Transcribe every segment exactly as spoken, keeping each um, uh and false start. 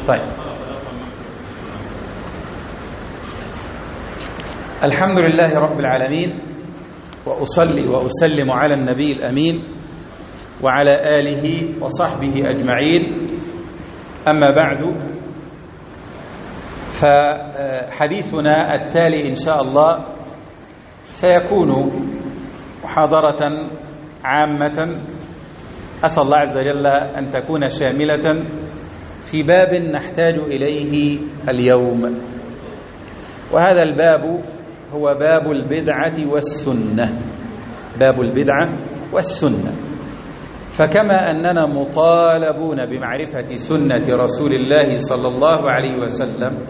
طيب، الحمد لله رب العالمين، وأصلي وأسلم على النبي الأمين وعلى آله وصحبه أجمعين. أما بعد، فحديثنا التالي إن شاء الله سيكون محاضرة عامة، أسأل الله عز وجل أن تكون شاملة في باب نحتاج إليه اليوم، وهذا الباب هو باب البدعة والسنة. باب البدعة والسنة. فكما أننا مطالبون بمعرفة سنة رسول الله صلى الله عليه وسلم،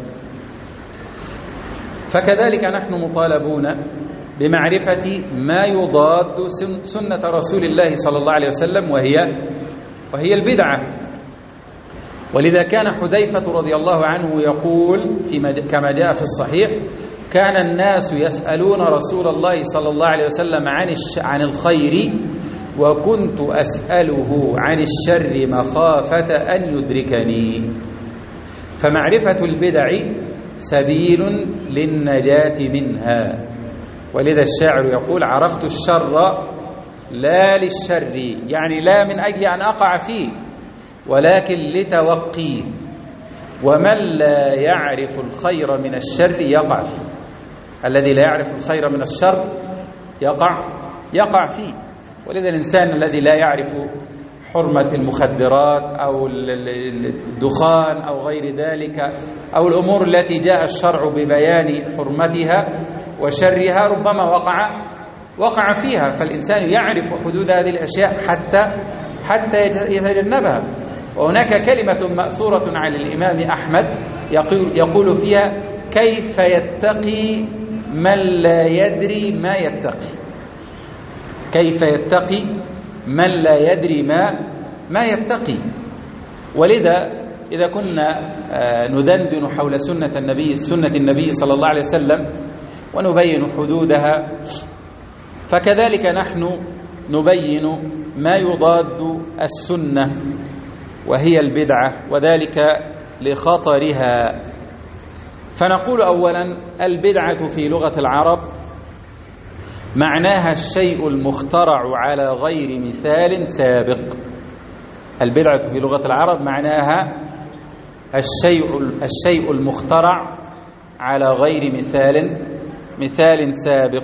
فكذلك نحن مطالبون بمعرفة ما يضاد سنة رسول الله صلى الله عليه وسلم، وهي وهي البدعة. ولذا كان حذيفة رضي الله عنه يقول فيما كما جاء في الصحيح: كان الناس يسألون رسول الله صلى الله عليه وسلم عن عن الخير، وكنت أسأله عن الشر مخافة أن يدركني. فمعرفة البدع سبيل للنجاة منها. ولذا الشاعر يقول: عرفت الشر لا للشر، يعني لا من أجل أن أقع فيه، ولكن لتوقيه. ومن لا يعرف الخير من الشر يقع فيه. الذي لا يعرف الخير من الشر يقع يقع فيه. ولذا الإنسان الذي لا يعرف حرمة المخدرات أو الدخان أو غير ذلك، أو الأمور التي جاء الشرع ببيان حرمتها وشرها، ربما وقع وقع فيها. فالإنسان يعرف حدود هذه الأشياء حتى حتى يتجنبها. وهناك كلمة مأثورة عن الإمام أحمد يقول فيها: كيف يتقي من لا يدري ما يتقي. كيف يتقي من لا يدري ما ما يتقي. ولذا إذا كنا ندندن حول سنة النبي سنة النبي صلى الله عليه وسلم ونبين حدودها، فكذلك نحن نبين ما يضاد السنة وهي البدعة، وذلك لخطرها. فنقول أولا: البدعة في لغة العرب معناها الشيء المخترع على غير مثال سابق. البدعة في لغة العرب معناها الشيء الشيء المخترع على غير مثال مثال سابق.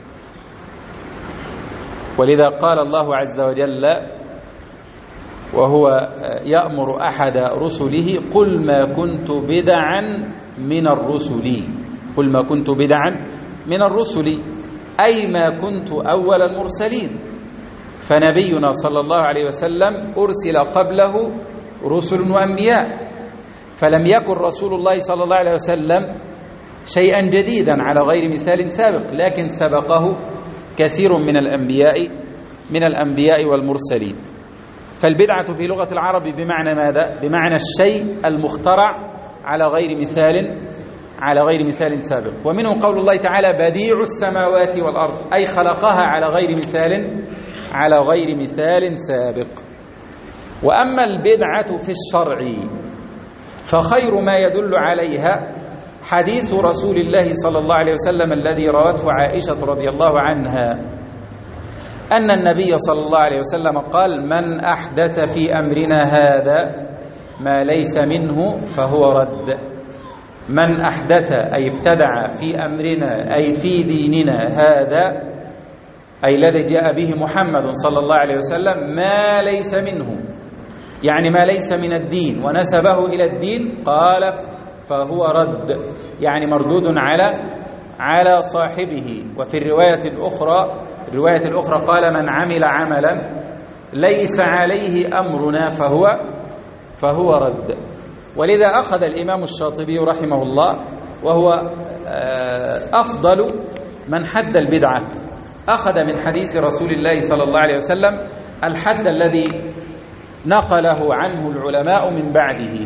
ولذا قال الله عز وجل وهو يأمر أحد رسله: قل ما كنت بدعا من الرسل. قل ما كنت بدعا من الرسل، أي ما كنت أول المرسلين. فنبينا صلى الله عليه وسلم أرسل قبله رسل وأنبياء، فلم يكن رسول الله صلى الله عليه وسلم شيئا جديدا على غير مثال سابق، لكن سبقه كثير من الأنبياء من الأنبياء والمرسلين. فالبدعة في لغة العرب بمعنى ماذا؟ بمعنى الشيء المخترع على غير مثال على غير مثال سابق. ومنه قول الله تعالى: بديع السماوات والأرض، أي خلقها على غير مثال على غير مثال سابق. وأما البدعة في الشرع فخير ما يدل عليها حديث رسول الله صلى الله عليه وسلم الذي روته عائشة رضي الله عنها أن النبي صلى الله عليه وسلم قال: من أحدث في أمرنا هذا ما ليس منه فهو رد. من أحدث أي ابتدع في أمرنا أي في ديننا هذا، أي الذي جاء به محمد صلى الله عليه وسلم، ما ليس منه، يعني ما ليس من الدين ونسبه إلى الدين، قال فهو رد، يعني مردود على على صاحبه. وفي الرواية الأخرى الرواية الأخرى قال: من عمل عملا ليس عليه أمرنا فهو فهو رد. ولذا أخذ الإمام الشاطبي رحمه الله، وهو أفضل من حد البدعة، أخذ من حديث رسول الله صلى الله عليه وسلم الحد الذي نقله عنه العلماء من بعده،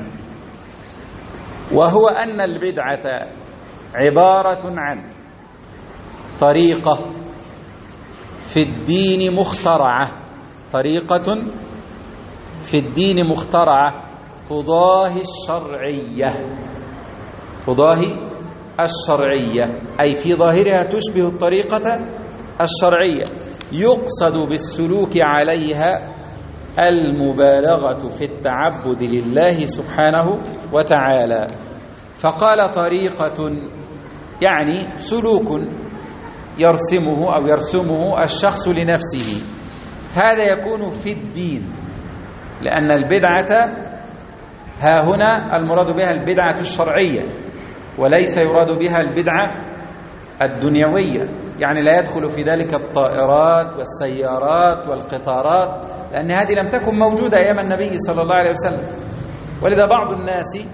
وهو أن البدعة عبارة عن طريقة في الدين مخترعة طريقة في الدين مخترعة تضاهي الشرعية، تضاهي الشرعية أي في ظاهرها تشبه الطريقة الشرعية، يقصد بالسلوك عليها المبالغة في التعبد لله سبحانه وتعالى. فقال طريقة يعني سلوك يرسمه أو يرسمه الشخص لنفسه، هذا يكون في الدين، لأن البدعة ها هنا المراد بها البدعة الشرعية، وليس يراد بها البدعة الدنيوية، يعني لا يدخل في ذلك الطائرات والسيارات والقطارات، لأن هذه لم تكن موجودة أيام النبي صلى الله عليه وسلم. ولذا بعض الناس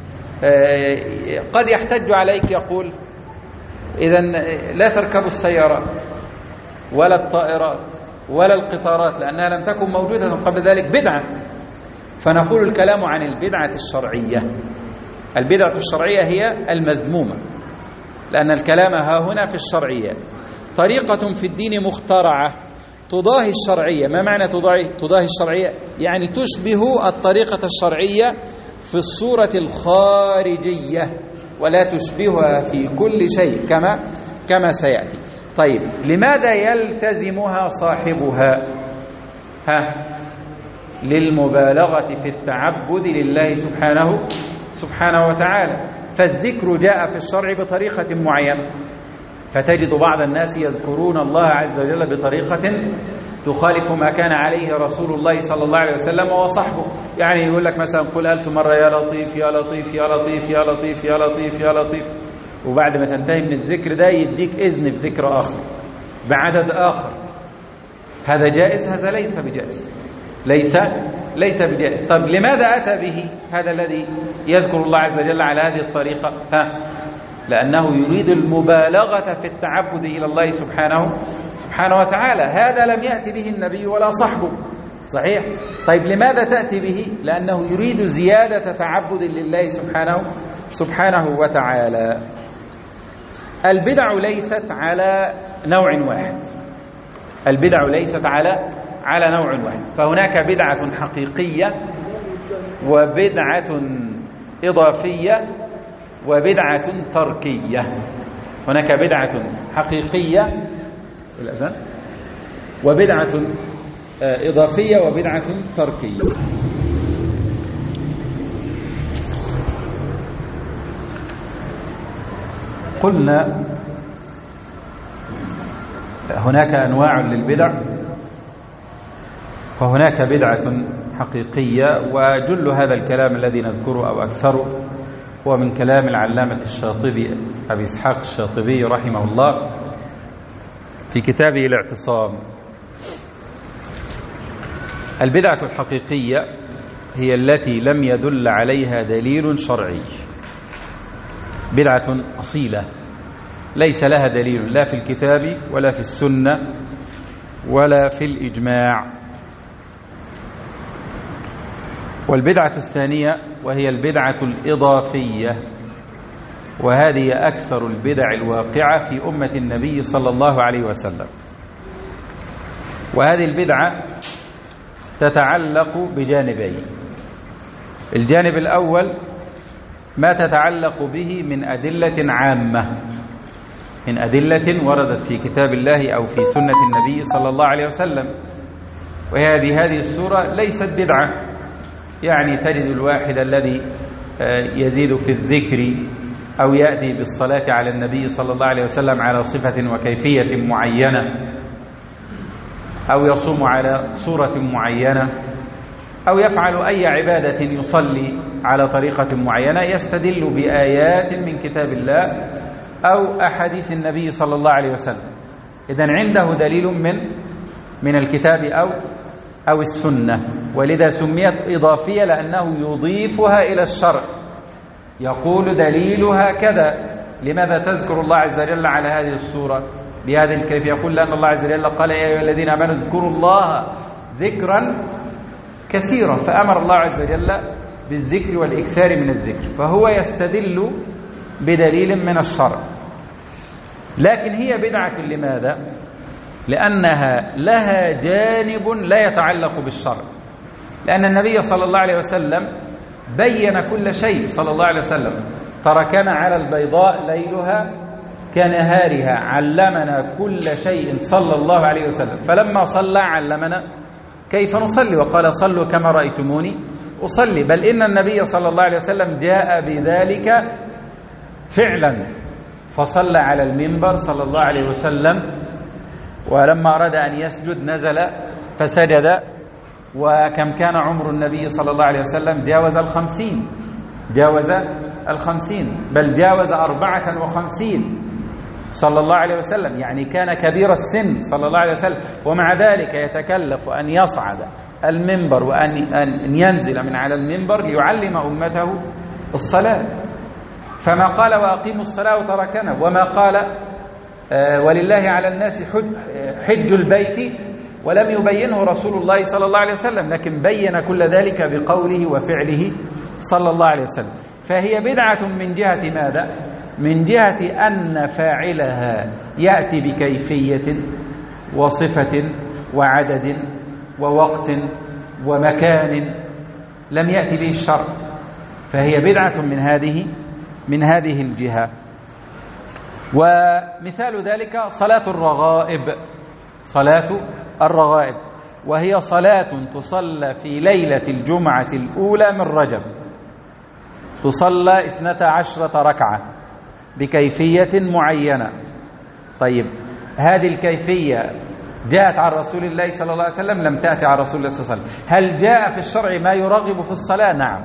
قد يحتج عليك يقول إذن لا تركبوا السيارات ولا الطائرات ولا القطارات لأنها لم تكن موجودة قبل ذلك بدعة. فنقول الكلام عن البدعة الشرعية، البدعة الشرعية هي المذمومة، لأن الكلام ها هنا في الشرعية. طريقة في الدين مخترعة تضاهي الشرعية. ما معنى تضاهي, تضاهي الشرعية؟ يعني تشبه الطريقة الشرعية في الصورة الخارجية ولا تشبهها في كل شيء كما كما سيأتي. طيب لماذا يلتزمها صاحبها؟ ها للمبالغة في التعبد لله سبحانه سبحانه وتعالى. فالذكر جاء في الشرع بطريقة معينة، فتجد بعض الناس يذكرون الله عز وجل بطريقة تخالف ما كان عليه رسول الله صلى الله عليه وسلم وصحبه. يعني يقول لك مثلا قل ألف مرة يا لطيف يا لطيف يا لطيف يا لطيف يا لطيف يا لطيف، وبعد ما تنتهي من الذكر ده يديك إذن في ذكر آخر بعدد آخر. هذا جائز؟ هذا ليس بجائز، ليس ليس بجائز. طب لماذا أتى به هذا الذي يذكر الله عز وجل على هذه الطريقة؟ ها لأنه يريد المبالغة في التعبد إلى الله سبحانه سبحانه وتعالى. هذا لم يأتي به النبي ولا صحبه، صحيح؟ طيب لماذا تأتي به؟ لأنه يريد زيادة تعبد لله سبحانه سبحانه وتعالى. البدع ليست على نوع واحد، البدع ليست على على نوع واحد، فهناك بدعة حقيقية وبدعة إضافية وبدعة تركية. هناك بدعة حقيقية وبدعة إضافية وبدعة تركية. قلنا هناك أنواع للبدع، فهناك بدعة حقيقية، وجل هذا الكلام الذي نذكره أو أكثره هو من كلام العلامة الشاطبي أبي إسحاق الشاطبي رحمه الله في كتابه الاعتصام. البدعة الحقيقية هي التي لم يدل عليها دليل شرعي، بدعة أصيلة ليس لها دليل لا في الكتاب ولا في السنة ولا في الإجماع. والبدعة الثانية وهي البدعة الإضافية، وهذه أكثر البدع الواقعة في أمة النبي صلى الله عليه وسلم. وهذه البدعة تتعلق بجانبين. الجانب الأول ما تتعلق به من أدلة عامة، من أدلة وردت في كتاب الله أو في سنة النبي صلى الله عليه وسلم، وهذه هذه السورة ليست بدعة. يعني تجد الواحد الذي يزيد في الذكر أو يأتي بالصلاة على النبي صلى الله عليه وسلم على صفة وكيفية معينة، أو يصوم على صورة معينة، أو يفعل أي عبادة يصلي على طريقة معينة، يستدل بآيات من كتاب الله أو أحاديث النبي صلى الله عليه وسلم. إذن عنده دليل من من الكتاب أو أو السنة، ولذا سميت إضافية لأنه يضيفها إلى الشرع، يقول دليلها كذا. لماذا تذكر الله عز وجل على هذه الصورة بهذه الكيفية؟ يقول لأن الله عز وجل قال يا أيها الذين آمنوا اذكروا الله ذكرا كثيرا، فأمر الله عز وجل بالذكر والإكثار من الذكر، فهو يستدل بدليل من الشرع. لكن هي بدعة لماذا؟ لأنها لها جانب لا يتعلق بالشرع، لأن النبي صلى الله عليه وسلم بين كل شيء صلى الله عليه وسلم، تركنا على البيضاء ليلها كنهارها، علمنا كل شيء صلى الله عليه وسلم. فلما صلى علمنا كيف نصلي، وقال صلوا كما رأيتموني أصلي. بل إن النبي صلى الله عليه وسلم جاء بذلك فعلا، فصلى على المنبر صلى الله عليه وسلم، ولما أراد أن يسجد نزل فسجد. وكم كان عمر النبي صلى الله عليه وسلم؟ جاوز الخمسين، جاوز الخمسين، بل جاوز أربعة وخمسين صلى الله عليه وسلم، يعني كان كبير السن صلى الله عليه وسلم. ومع ذلك يتكلف أن يصعد المنبر وأن أن ينزل من على المنبر ليعلم أمته الصلاة. فما قال وأقيموا الصلاة وتركنا، وما قال ولله على الناس حج البيت، ولم يبينه رسول الله صلى الله عليه وسلم، لكن بين كل ذلك بقوله وفعله صلى الله عليه وسلم. فهي بدعة من جهة ماذا؟ من جهة أن فاعلها يأتي بكيفية وصفة وعدد ووقت ومكان لم يأتي به الشرع، فهي بدعة من هذه من هذه الجهة. ومثال ذلك صلاة الرغائب، صلاة الرغائب، وهي صلاة تصلى في ليلة الجمعة الأولى من رجب، تصلى اثنتا عشرة ركعة بكيفية معينة. طيب هذه الكيفية جاءت عن رسول الله صلى الله عليه وسلم؟ لم تأتي عن رسول الله صلى الله عليه وسلم. هل جاء في الشرع ما يرغب في الصلاة؟ نعم،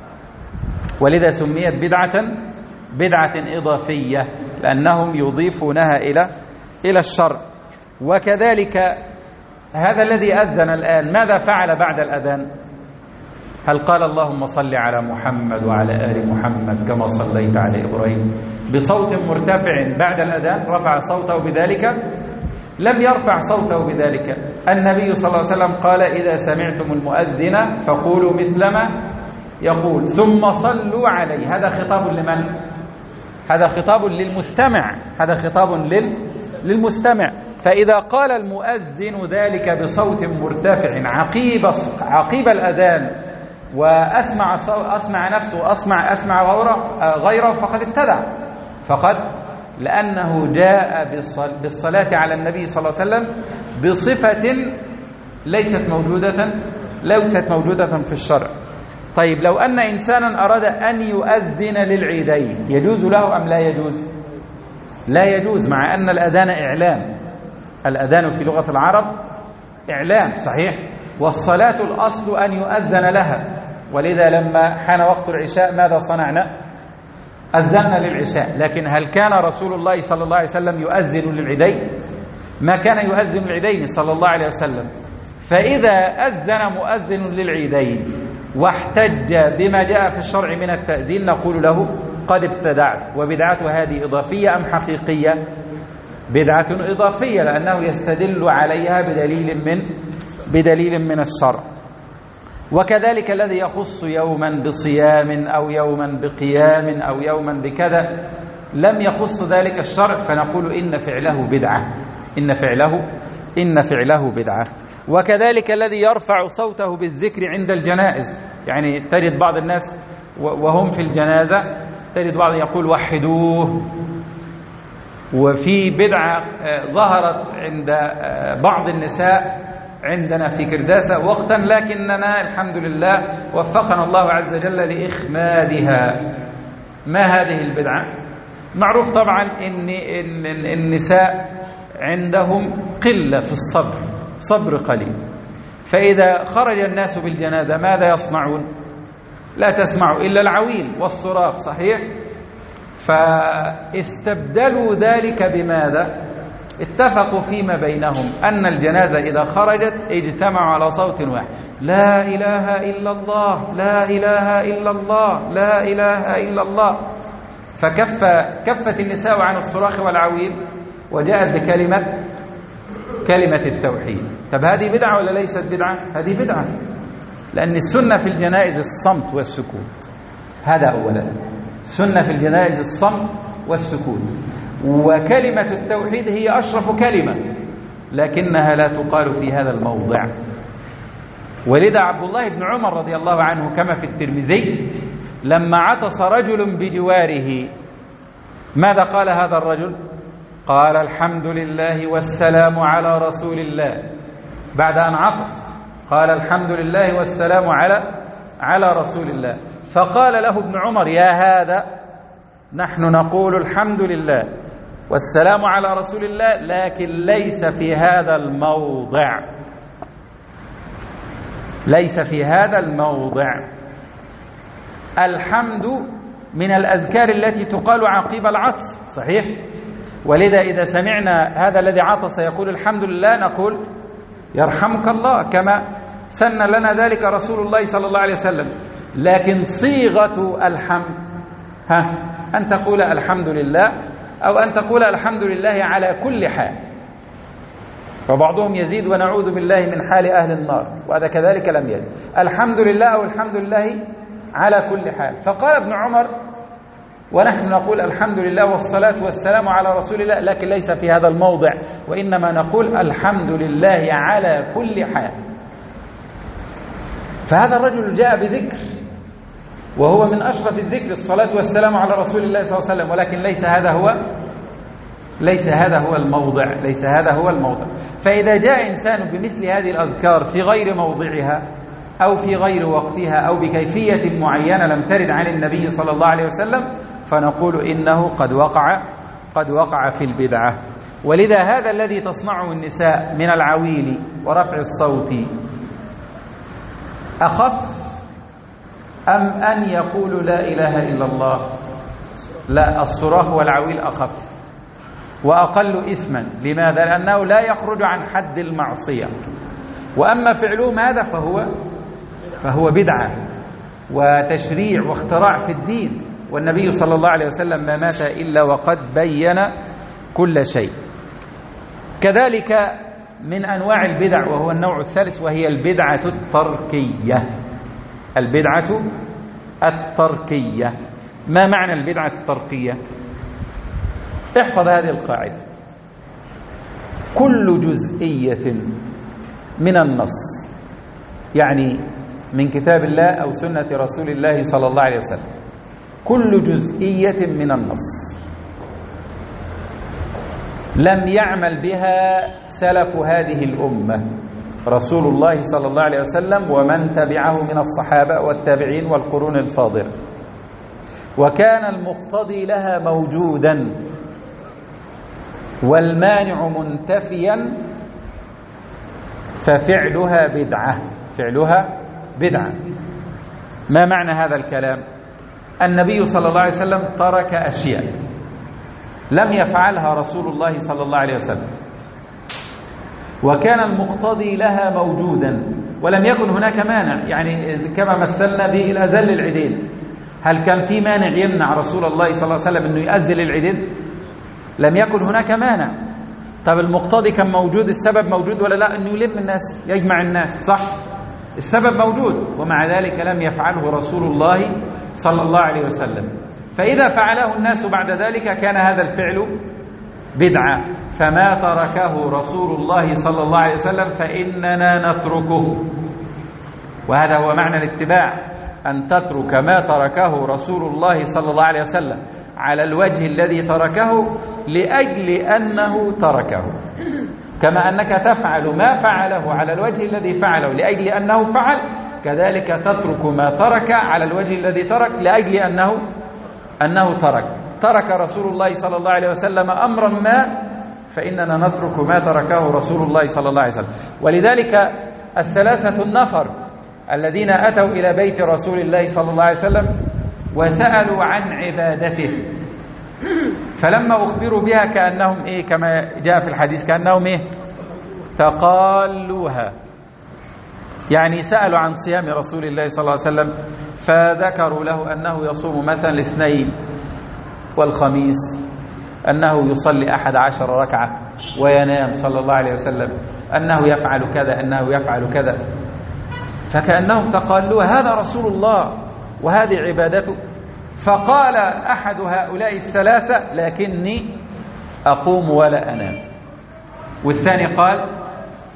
ولذا سميت بدعة بدعة إضافية، لأنهم يضيفونها إلى إلى الشرع. وكذلك هذا الذي أذن الآن ماذا فعل بعد الأذان؟ هل قال اللهم صل على محمد وعلى آل محمد كما صليت على إبراهيم بصوت مرتفع بعد الأذان؟ رفع صوته بذلك؟ لم يرفع صوته بذلك. النبي صلى الله عليه وسلم قال إذا سمعتم المؤذن فقولوا مثل ما يقول ثم صلوا عليه. هذا خطاب لمن؟ هذا خطاب للمستمع، هذا خطاب لل... للمستمع. فإذا قال المؤذن ذلك بصوت مرتفع عقيب عقيب الأذان وأسمع أسمع نفسه وأسمع أسمع غيره فقد ابتدع، فقد لأنه جاء بالصلاة على النبي صلى الله عليه وسلم بصفة ليست موجودة ليست موجودة في الشرع. طيب لو أن إنسانا أراد أن يؤذن للعيدين يجوز له أم لا يجوز؟ لا يجوز، مع أن الأذان إعلام، الأذان في لغة العرب إعلام صحيح، والصلاة الأصل أن يؤذن لها. ولذا لما حان وقت العشاء ماذا صنعنا؟ أذنا للعشاء. لكن هل كان رسول الله صلى الله عليه وسلم يؤذن للعيدين؟ ما كان يؤذن للعيدين صلى الله عليه وسلم. فإذا أذن مؤذن للعيدين واحتج بما جاء في الشرع من التأذين نقول له قد ابتدعت. وبدعته هذه إضافية أم حقيقية؟ بدعة إضافية، لأنه يستدل عليها بدليل من بدليل من الشرع. وكذلك الذي يخص يوما بصيام أو يوما بقيام أو يوما بكذا لم يخص ذلك الشرع، فنقول إن فعله بدعة، إن فعله إن فعله بدعة. وكذلك الذي يرفع صوته بالذكر عند الجنائز، يعني تجد بعض الناس وهم في الجنازة تجد بعض يقول وحدوه. وفي بدعة ظهرت عند بعض النساء عندنا في كرداسة وقتا، لكننا الحمد لله وفقنا الله عز وجل لإخمادها. ما هذه البدعة؟ معروف طبعا إن النساء عندهم قلة في الصبر، صبر قليل، فإذا خرج الناس بالجنازة ماذا يصنعون؟ لا تسمعوا إلا العويل والصراخ صحيح. فاستبدلوا ذلك بماذا؟ اتفقوا فيما بينهم أن الجنازة إذا خرجت اجتمعوا على صوت واحد، لا إله إلا الله لا إله إلا الله لا إله إلا الله. فكف كفت النساء عن الصراخ والعويل وجاءت بكلمة كلمة التوحيد. طب هذه بدعة ولا ليست بدعة؟ هذه بدعة، لأن السنة في الجنائز الصمت والسكوت. هذا أولا، السنة في الجنائز الصمت والسكوت. وكلمة التوحيد هي أشرف كلمة، لكنها لا تقال في هذا الموضع. ولذا عبد الله بن عمر رضي الله عنه كما في الترمذي لما عطس رجل بجواره ماذا قال هذا الرجل؟ قال الحمد لله والسلام على رسول الله. بعد أن عطس قال الحمد لله والسلام على على رسول الله. فقال له ابن عمر يا هذا نحن نقول الحمد لله والسلام على رسول الله لكن ليس في هذا الموضع، ليس في هذا الموضع. الحمد من الأذكار التي تقال عقيب العطس صحيح، ولذا إذا سمعنا هذا الذي عطس يقول الحمد لله نقول يرحمك الله كما سن لنا ذلك رسول الله صلى الله عليه وسلم. لكن صيغة الحمد ها أن تقول الحمد لله أو أن تقول الحمد لله على كل حال، وبعضهم يزيد ونعوذ بالله من حال أهل النار، وهذا كذلك لم يرد. الحمد لله أو الحمد لله على كل حال. فقال ابن عمر ونحن نقول الحمد لله والصلاة والسلام على رسول الله لكن ليس في هذا الموضع، وإنما نقول الحمد لله على كل حال. فهذا الرجل جاء بذكر وهو من أشرف الذكر الصلاة والسلام على رسول الله صلى الله عليه وسلم، ولكن ليس هذا هو ليس هذا هو الموضع ليس هذا هو الموضع. فإذا جاء إنسان بمثل هذه الأذكار في غير موضعها أو في غير وقتها أو بكيفية معينة لم ترد عن النبي صلى الله عليه وسلم فنقول إنه قد وقع قد وقع في البدعة. ولذا هذا الذي تصنعه النساء من العويل ورفع الصوت أخف أم أن يقولوا لا إله إلا الله؟ لا، الصراخ والعويل أخف وأقل إثما. لماذا؟ لأنه لا يخرج عن حد المعصية، وأما فعلهم هذا فهو فهو بدعة وتشريع واختراع في الدين، والنبي صلى الله عليه وسلم ما مات إلا وقد بين كل شيء. كذلك من أنواع البدع وهو النوع الثالث وهي البدعة التركية. البدعة التركية. ما معنى البدعة التركية؟ احفظ هذه القاعدة: كل جزئية من النص، يعني من كتاب الله أو سنة رسول الله صلى الله عليه وسلم، كل جزئية من النص لم يعمل بها سلف هذه الأمة رسول الله صلى الله عليه وسلم ومن تبعه من الصحابة والتابعين والقرون الفاضلة، وكان المقتضي لها موجودا والمانع منتفيا، ففعلها بدعة فعلها بدعة. ما معنى هذا الكلام؟ النبي صلى الله عليه وسلم ترك أشياء لم يفعلها رسول الله صلى الله عليه وسلم، وكان المقتضي لها موجودا ولم يكن هناك مانع. يعني كما مثلنا بالأذان للعيدين، هل كان في مانع يمنع رسول الله صلى الله عليه وسلم أنه يأذن للعيدين؟ لم يكن هناك مانع. طب المقتضي كان موجود، السبب موجود ولا لا؟ أنه يلم الناس يجمع الناس، صح؟ السبب موجود، ومع ذلك لم يفعله رسول الله صلى الله عليه وسلم. فإذا فعله الناس بعد ذلك كان هذا الفعل بدعة، فما تركه رسول الله صلى الله عليه وسلم فإننا نتركه. وهذا هو معنى الاتباع، أن تترك ما تركه رسول الله صلى الله عليه وسلم على الوجه الذي تركه لأجل أنه تركه، كما أنك تفعل ما فعله على الوجه الذي فعله لأجل أنه فعل، كذلك تترك ما ترك على الوجه الذي ترك لأجل أنه أنه ترك. ترك رسول الله صلى الله عليه وسلم أمرا ما فإننا نترك ما تركه رسول الله صلى الله عليه وسلم. ولذلك الثلاثة النفر الذين أتوا إلى بيت رسول الله صلى الله عليه وسلم وسألوا عن عبادته، فلما أخبروا بها كأنهم إيه كما جاء في الحديث كأنهم إيه تقالوها، يعني سألوا عن صيام رسول الله صلى الله عليه وسلم فذكروا له أنه يصوم مثلا الاثنين والخميس، أنه يصلي أحد عشر ركعة وينام صلى الله عليه وسلم، أنه يفعل كذا أنه يفعل كذا، فكأنهم تقالوا هذا رسول الله وهذه عبادته. فقال أحد هؤلاء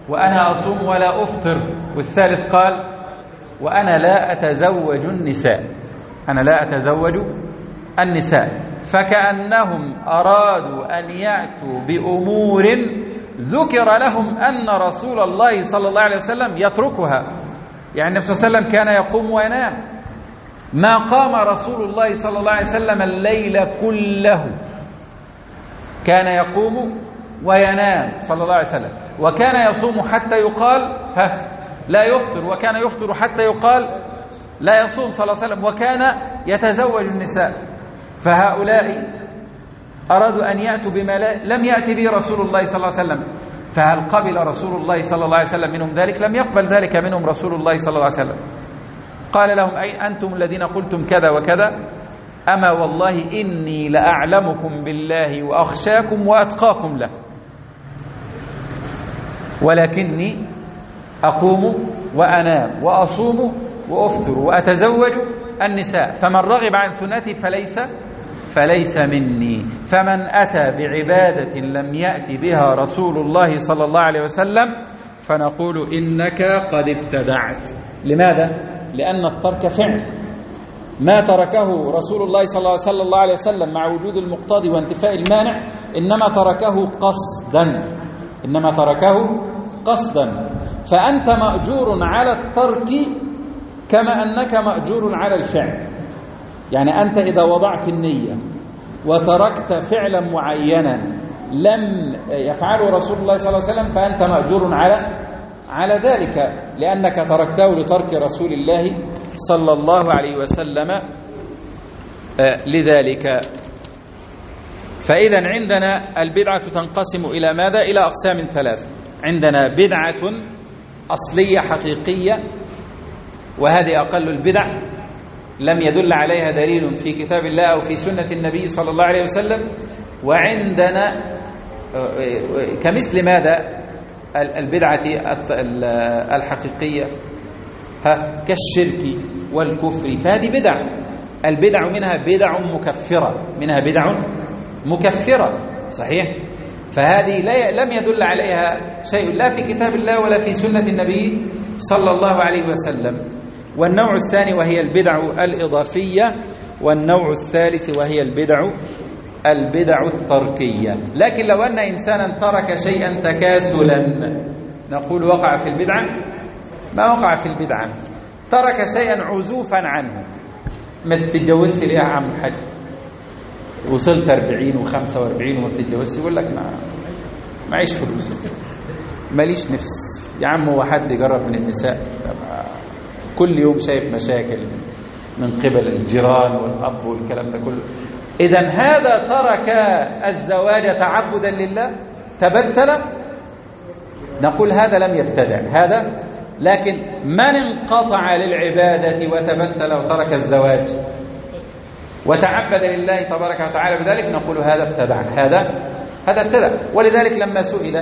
وأنا أصوم ولا أفطر. والثالث قال وأنا لا أتزوج النساء، أنا لا أتزوج النساء. فكأنهم أرادوا أن يأتوا بأمور ذكر لهم أن رسول الله صلى الله عليه وسلم يتركها. يعني النبي صلى الله عليه وسلم كان يقوم وينام، ما قام رسول الله صلى الله عليه وسلم الليل كله، كان يقوم وينام صلى الله عليه وسلم، وكان يصوم حتى يقال ها لا يفطر، وكان يفطر حتى يقال لا يصوم صلى الله عليه وسلم، وكان يتزوج النساء. فهؤلاء أرادوا أن يأتوا بما لم يأتي به رسول الله صلى الله عليه وسلم. فهل قبل رسول الله صلى الله عليه وسلم منهم ذلك؟ لم يقبل ذلك منهم رسول الله صلى الله عليه وسلم. قال لهم أي أنتم الذين قلتم كذا وكذا، أما والله إني لأعلمكم بالله وأخشاكم وأتقاكم له، ولكني أقوم وأنام وأصوم وأفطر وأتزوج النساء، فمن رغب عن سنتي فليس فليس مني. فمن أتى بعبادة لم يأتي بها رسول الله صلى الله عليه وسلم فنقول إنك قد ابتدعت. لماذا؟ لأن الترك فعل، ما تركه رسول الله صلى الله عليه وسلم مع وجود المقتضي وانتفاء المانع، إنما تركه قصدا، إنما تركه قصدا. فأنت مأجور على الترك كما أنك مأجور على الفعل. يعني أنت إذا وضعت النية وتركت فعلا معينا لم يفعله رسول الله صلى الله عليه وسلم فأنت مأجور على على ذلك، لأنك تركته لترك رسول الله صلى الله عليه وسلم لذلك. فإذا عندنا البدعة تنقسم إلى ماذا؟ إلى أقسام ثلاث. عندنا بدعة أصلية حقيقية، وهذه أقل البدع، لم يدل عليها دليل في كتاب الله أو في سنة النبي صلى الله عليه وسلم. وعندنا كمثل ماذا؟ البدعة الحقيقية ها كالشرك والكفر، فهذه بدع. البدع منها بدع مكفرة، منها بدع مكفرة صحيح، فهذه لم يدل عليها شيء لا في كتاب الله ولا في سنة النبي صلى الله عليه وسلم. والنوع الثاني وهي البدع الإضافية، والنوع الثالث وهي البدع البدع التركية. لكن لو أن إنسانا ترك شيئا تكاسلا نقول وقع في البدعة؟ ما وقع في البدعة، ترك شيئا عزوفا عنه. ما تتجوزش ليه يا عم الحاج؟ وصلت أربعين وخمسة وأربعين وما تتجوزش، يقول لك ما معيش فلوس، ماليش نفس. يا عم هو حد يجرب من النساء؟ كل يوم شايف مشاكل من قبل الجيران والأب والكلام ده كله. إذن هذا ترك الزواج تعبدا لله تبتل، نقول هذا لم يبتدع هذا. لكن من انقطع للعبادة وتبتل وترك الزواج وتعبد لله تبارك وتعالى بذلك نقول هذا ابتدع، هذا هذا ابتدع. ولذلك لما سئل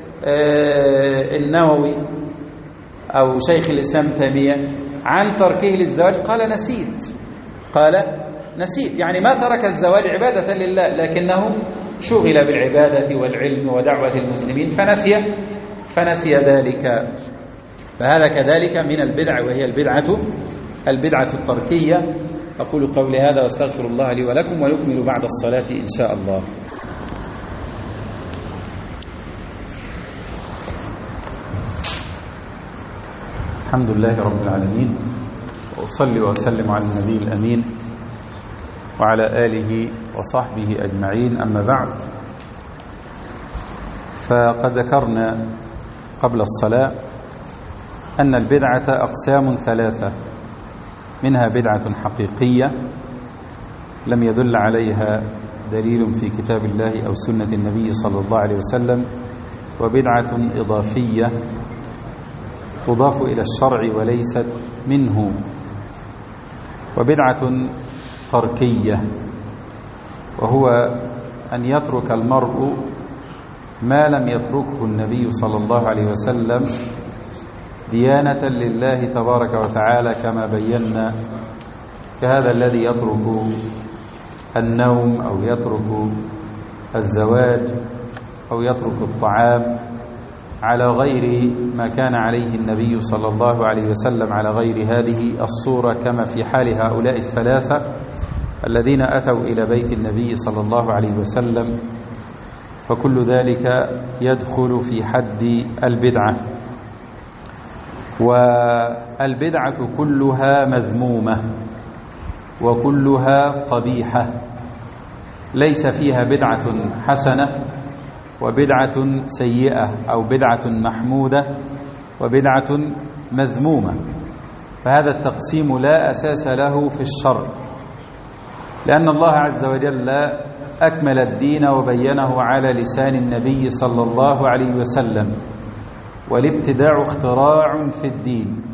النووي أو شيخ الإسلام تيمية عن تركه للزواج قال نسيت، قال نسيت، يعني ما ترك الزواج عبادة لله لكنه شغل بالعبادة والعلم ودعوة المسلمين فنسي فنسي ذلك. فهذا كذلك من البدع، وهي البدعة البدعة التركية. أقول قولي هذا واستغفر الله لي ولكم، ويكمل بعد الصلاة إن شاء الله. الحمد لله رب العالمين، وأصلي وأسلم على النبي الأمين وعلى آله وصحبه أجمعين، أما بعد. فقد ذكرنا قبل الصلاة أن البدعة أقسام ثلاثة، منها بدعة حقيقية لم يدل عليها دليل في كتاب الله أو سنة النبي صلى الله عليه وسلم، وبدعة إضافية تضاف إلى الشرع وليست منه، وبدعة تركية وهو أن يترك المرء ما لم يتركه النبي صلى الله عليه وسلم ديانة لله تبارك وتعالى، كما بينا، كهذا الذي يترك النوم أو يترك الزواج أو يترك الطعام على غير ما كان عليه النبي صلى الله عليه وسلم، على غير هذه الصورة، كما في حال هؤلاء الثلاثة الذين أتوا إلى بيت النبي صلى الله عليه وسلم، فكل ذلك يدخل في حد البدعة. والبدعة كلها مذمومة وكلها قبيحة، ليس فيها بدعة حسنة وبدعة سيئة أو بدعة محمودة وبدعة مذمومة، فهذا التقسيم لا أساس له في الشرع، لأن الله عز وجل أكمل الدين وبينه على لسان النبي صلى الله عليه وسلم، والابتداع اختراع في الدين.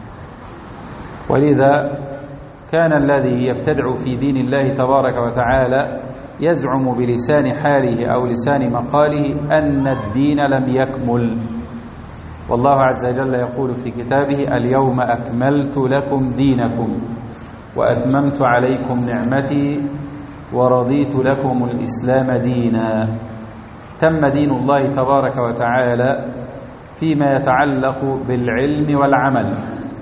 ولذا كان الذي يبتدع في دين الله تبارك وتعالى يزعم بلسان حاله أو لسان مقاله أن الدين لم يكمل، والله عز وجل يقول في كتابه: اليوم أكملت لكم دينكم وأتممت عليكم نعمتي ورضيت لكم الإسلام دينا. تم دين الله تبارك وتعالى فيما يتعلق بالعلم والعمل،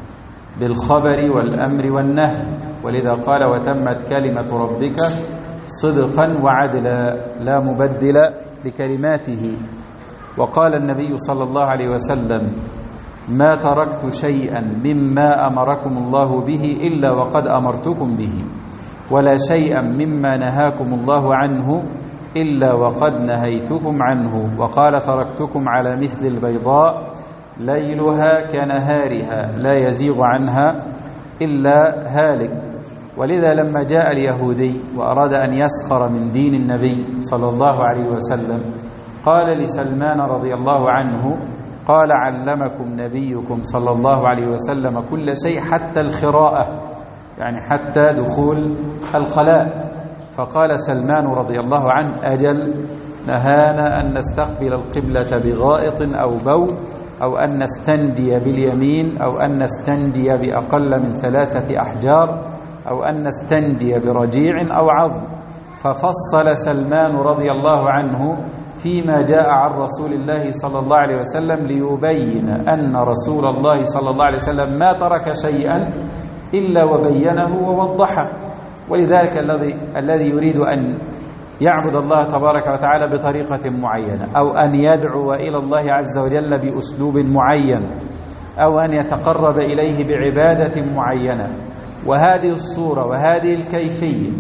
بالخبر والأمر والنهي، ولذا قال: وتمت كلمة ربك صدقا وعدلا لا مبدل لكلماته. وقال النبي صلى الله عليه وسلم: ما تركت شيئا مما أمركم الله به إلا وقد أمرتكم به، ولا شيئا مما نهاكم الله عنه إلا وقد نهيتكم عنه. وقال: تركتكم على مثل البيضاء ليلها كنهارها لا يزيغ عنها إلا هالك. ولذا لما جاء اليهودي وأراد أن يسخر من دين النبي صلى الله عليه وسلم، قال لسلمان رضي الله عنه: قال: علمكم نبيكم صلى الله عليه وسلم كل شيء حتى الخراءة، يعني حتى دخول الخلاء. فقال سلمان رضي الله عنه: أجل، نهانا أن نستقبل القبلة بغائط أو بول، أو أن نستنجي باليمين، أو أن نستنجي بأقل من ثلاثة أحجار، أو أن نستنجي برجيع أو عظم. ففصل سلمان رضي الله عنه فيما جاء عن رسول الله صلى الله عليه وسلم ليبين أن رسول الله صلى الله عليه وسلم ما ترك شيئا إلا وبينه ووضحه. ولذلك الذي الذي يريد أن يعبد الله تبارك وتعالى بطريقة معينة، أو أن يدعو إلى الله عز وجل بأسلوب معين، أو أن يتقرب إليه بعبادة معينة، وهذه الصورة وهذه الكيفية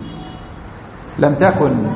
لم تكن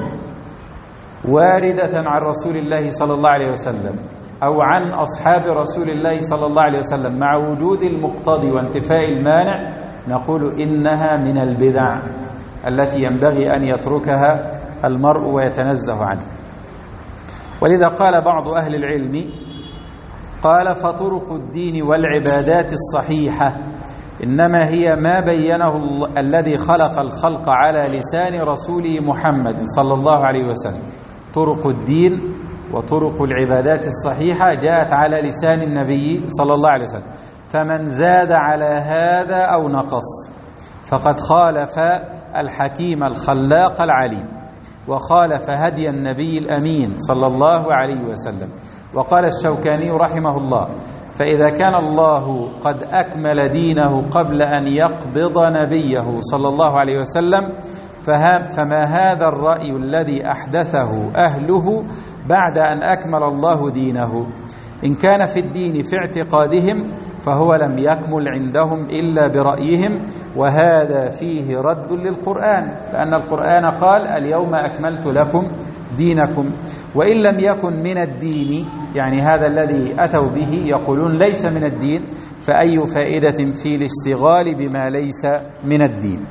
واردة عن رسول الله صلى الله عليه وسلم أو عن أصحاب رسول الله صلى الله عليه وسلم، مع وجود المقتضي وانتفاء المانع، نقول إنها من البدع التي ينبغي أن يتركها المرء ويتنزه عنها. ولذا قال بعض أهل العلم، قال: فطرق الدين والعبادات الصحيحة إنما هي ما بينه الذي خلق الخلق على لسان رسوله محمد صلى الله عليه وسلم. طرق الدين وطرق العبادات الصحيحة جاءت على لسان النبي صلى الله عليه وسلم، فمن زاد على هذا أو نقص فقد خالف الحكيم الخلاق العليم، وخالف هدي النبي الأمين صلى الله عليه وسلم. وقال الشوكاني رحمه الله: فإذا كان الله قد أكمل دينه قبل أن يقبض نبيه صلى الله عليه وسلم، فما هذا الرأي الذي أحدثه أهله بعد أن أكمل الله دينه؟ إن كان في الدين في اعتقادهم فهو لم يكمل عندهم إلا برأيهم، وهذا فيه رد للقرآن، لأن القرآن قال: اليوم أكملت لكم دينكم. وإن لم يكن من الدين، يعني هذا الذي أتوا به يقولون ليس من الدين، فأي فائدة في الاشتغال بما ليس من الدين؟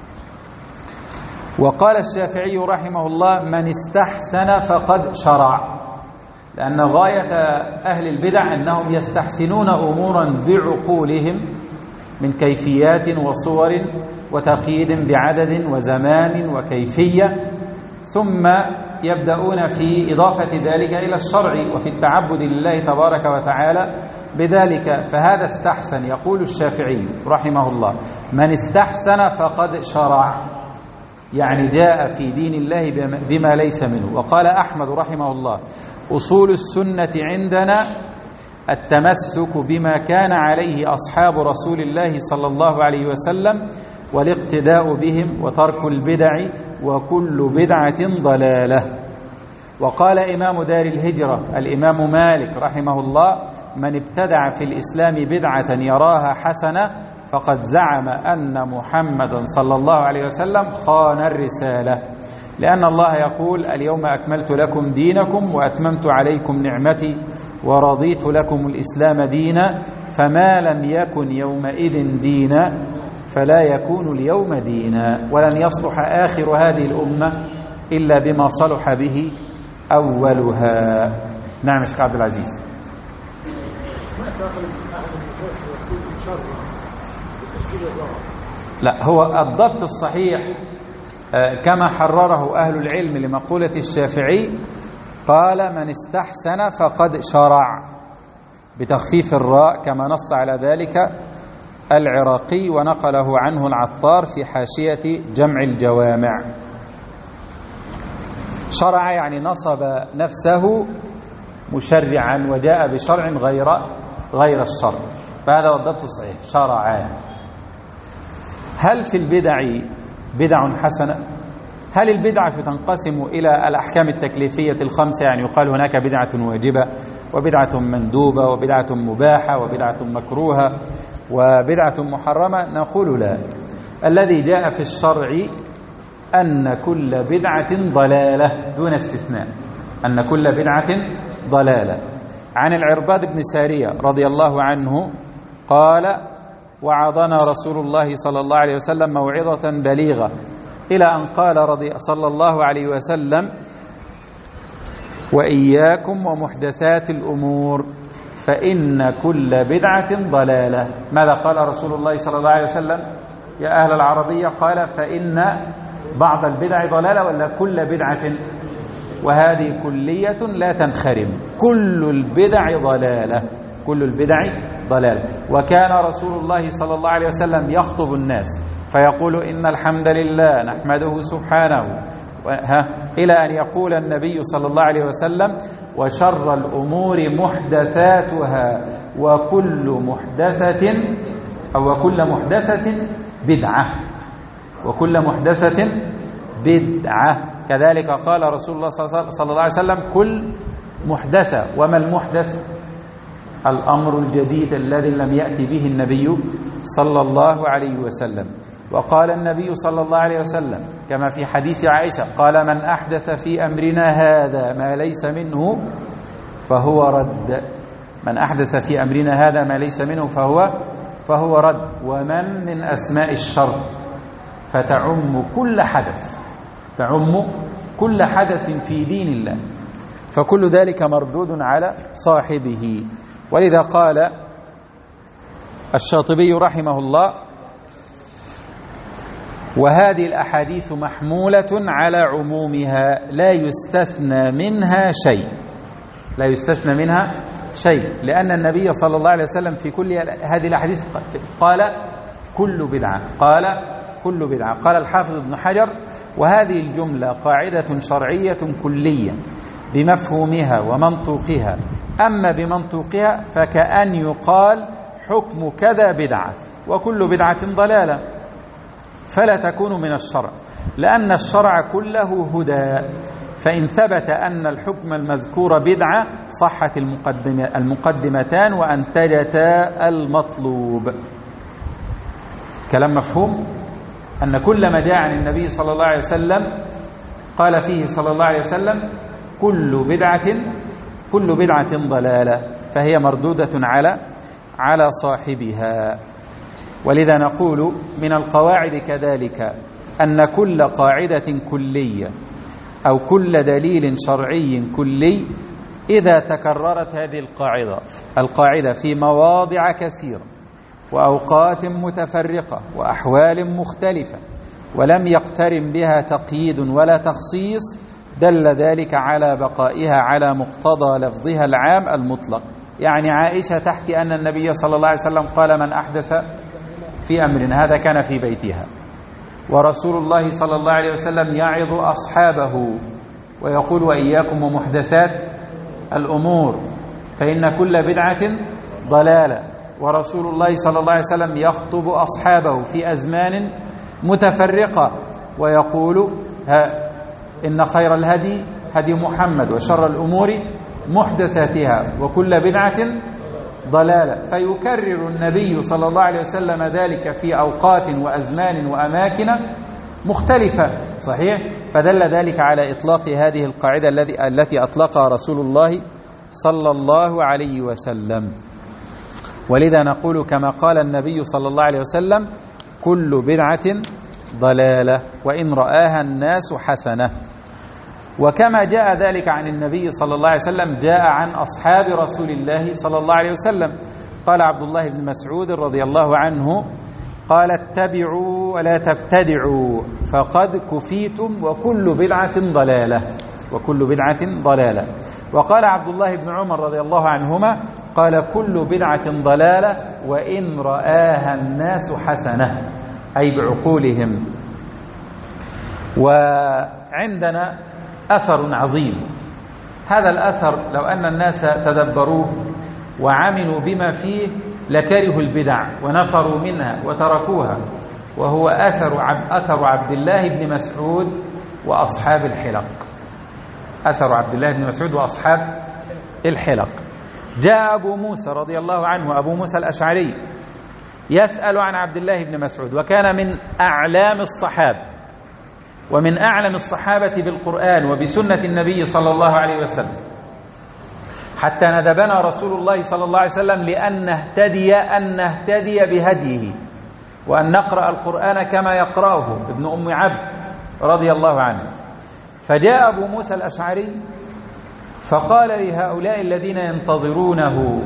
وقال الشافعي رحمه الله: من استحسن فقد شرع، لأن غاية أهل البدع أنهم يستحسنون أمورا بعقولهم من كيفيات وصور وتقييد بعدد وزمان وكيفية، ثم يبدأون في إضافة ذلك إلى الشرع وفي التعبد لله تبارك وتعالى بذلك. فهذا استحسن. يقول الشافعي رحمه الله: من استحسن فقد شرع، يعني جاء في دين الله بما ليس منه. وقال أحمد رحمه الله: أصول السنة عندنا التمسك بما كان عليه أصحاب رسول الله صلى الله عليه وسلم والاقتداء بهم وترك البدع وكل بدعة ضلالة. وقال إمام دار الهجرة الإمام مالك رحمه الله: من ابتدع في الإسلام بدعة يراها حسنة فقد زعم أن محمدا صلى الله عليه وسلم خان الرسالة، لأن الله يقول: اليوم أكملت لكم دينكم وأتممت عليكم نعمتي ورضيت لكم الإسلام دينا، فما لم يكن يومئذ دينا فلا يكون اليوم دينا، ولن يصلح آخر هذه الأمة إلا بما صلح به أولها. نعم يا شيخ عبد العزيز. لا، هو الضبط الصحيح كما حرره أهل العلم لمقولة الشافعي، قال: من استحسن فقد شرع، بتخفيف الراء، كما نص على ذلك العراقي ونقله عنه العطار في حاشية جمع الجوامع. شرع يعني نصب نفسه مشرعا وجاء بشرع غير غير الشرع، فهذا هو الضبط الصحيح، شرعا. هل في البدع بدع حسنة؟ هل البدعة تنقسم إلى الأحكام التكليفية الخمسة، يعني يقال هناك بدعة واجبة وبدعة مندوبة وبدعة مباحة وبدعة مكروهة وبدعة محرمة؟ نقول لا. الذي جاء في الشرع أن كل بدعة ضلالة دون استثناء، أن كل بدعة ضلالة. عن العرباد بن سارية رضي الله عنه قال: وعظنا رسول الله صلى الله عليه وسلم موعظة بليغة، إلى أن قال رضي صلى الله عليه وسلم: وإياكم ومحدثات الأمور فإن كل بدعة ضلالة. ماذا قال رسول الله صلى الله عليه وسلم يا أهل العربية؟ قال: فإن بعض البدع ضلالة، ولا كل بدعة؟ وهذه كلية لا تنخرم، كل البدع ضلالة، كل البدع ضلالة. وكان رسول الله صلى الله عليه وسلم يخطب الناس فيقول: إن الحمد لله نحمده سبحانه، إلى أن يقول النبي صلى الله عليه وسلم: وشر الأمور محدثاتها وكل محدثة أو وكل محدثة بدعة، وكل محدثة بدعة. كذلك قال رسول الله صلى الله عليه وسلم: كل محدثة. وما المحدث؟ الأمر الجديد الذي لم يأتي به النبي صلى الله عليه وسلم. وقال النبي صلى الله عليه وسلم كما في حديث عائشة قال: من أحدث في أمرنا هذا ما ليس منه فهو رد. من أحدث في أمرنا هذا ما ليس منه فهو فهو رد. ومن من أسماء الشر، فتعم كل حدث، تعم كل حدث في دين الله، فكل ذلك مردود على صاحبه. ولذا قال الشاطبي رحمه الله: وهذه الأحاديث محمولة على عمومها لا يستثنى منها شيء، لا يستثنى منها شيء، لأن النبي صلى الله عليه وسلم في كل هذه الأحاديث قال كل بدعة، قال كل بدعة. قال الحافظ ابن حجر: وهذه الجملة قاعدة شرعية كلية بمفهومها ومنطوقها، أما بمنطوقها فكأن يقال حكم كذا بدعة وكل بدعة ضلالة، فلا تكون من الشرع، لأن الشرع كله هدى. فإن ثبت أن الحكم المذكور بدعة صحت المقدمة المقدمتان وأنتجتا المطلوب. كلام مفهوم؟ أن كل ما جاء عن النبي صلى الله عليه وسلم قال فيه صلى الله عليه وسلم: كل بدعة كل بدعة ضلالة، فهي مردودة على على صاحبها. ولذا نقول من القواعد كذلك أن كل قاعدة كلية أو كل دليل شرعي كلي إذا تكررت هذه القاعدة القاعدة في مواضع كثيرة وأوقات متفرقة وأحوال مختلفة ولم يقترن بها تقييد ولا تخصيص، دل ذلك على بقائها على مقتضى لفظها العام المطلق. يعني عائشة تحكي أن النبي صلى الله عليه وسلم قال: من أحدث في أمرنا، هذا كان في بيتها، ورسول الله صلى الله عليه وسلم يعظ أصحابه ويقول: وإياكم ومحدثات الأمور فإن كل بدعة ضلالة. ورسول الله صلى الله عليه وسلم يخطب أصحابه في أزمان متفرقة ويقول ها إن خير الهدي هدي محمد وشر الأمور محدثاتها وكل بدعة ضلالة. فيكرر النبي صلى الله عليه وسلم ذلك في أوقات وأزمان وأماكن مختلفة. صحيح؟ فدل ذلك على إطلاق هذه القاعدة التي أطلقها رسول الله صلى الله عليه وسلم. ولذا نقول كما قال النبي صلى الله عليه وسلم: كل بدعة ضلالة وإن رآها الناس حسنة. وكما جاء ذلك عن النبي صلى الله عليه وسلم جاء عن أصحاب رسول الله صلى الله عليه وسلم. قال عبد الله بن مسعود رضي الله عنه قال: اتبعوا ولا تبتدعوا فقد كفيتم وكل بدعة ضلالة وكل بدعة ضلالة. وقال عبد الله بن عمر رضي الله عنهما قال: كل بدعة ضلالة وإن رآها الناس حسنة، أي بعقولهم. وعندنا أثر عظيم، هذا الأثر لو أن الناس تدبروه وعملوا بما فيه لكرهوا البدع ونفروا منها وتركوها، وهو أثر عبد, أثر عبد الله بن مسعود وأصحاب الحلق. أثر عبد الله بن مسعود وأصحاب الحلق. جاء أبو موسى رضي الله عنه، أبو موسى الأشعري، يسأل عن عبد الله بن مسعود، وكان من أعلام الصحابة ومن أعلم الصحابة بالقرآن وبسنة النبي صلى الله عليه وسلم، حتى ندبنا رسول الله صلى الله عليه وسلم لأن نهتدي أن نهتدي بهديه وأن نقرأ القرآن كما يقرأه ابن أم عبد رضي الله عنه. فجاء أبو موسى الأشعري فقال لهؤلاء الذين ينتظرونه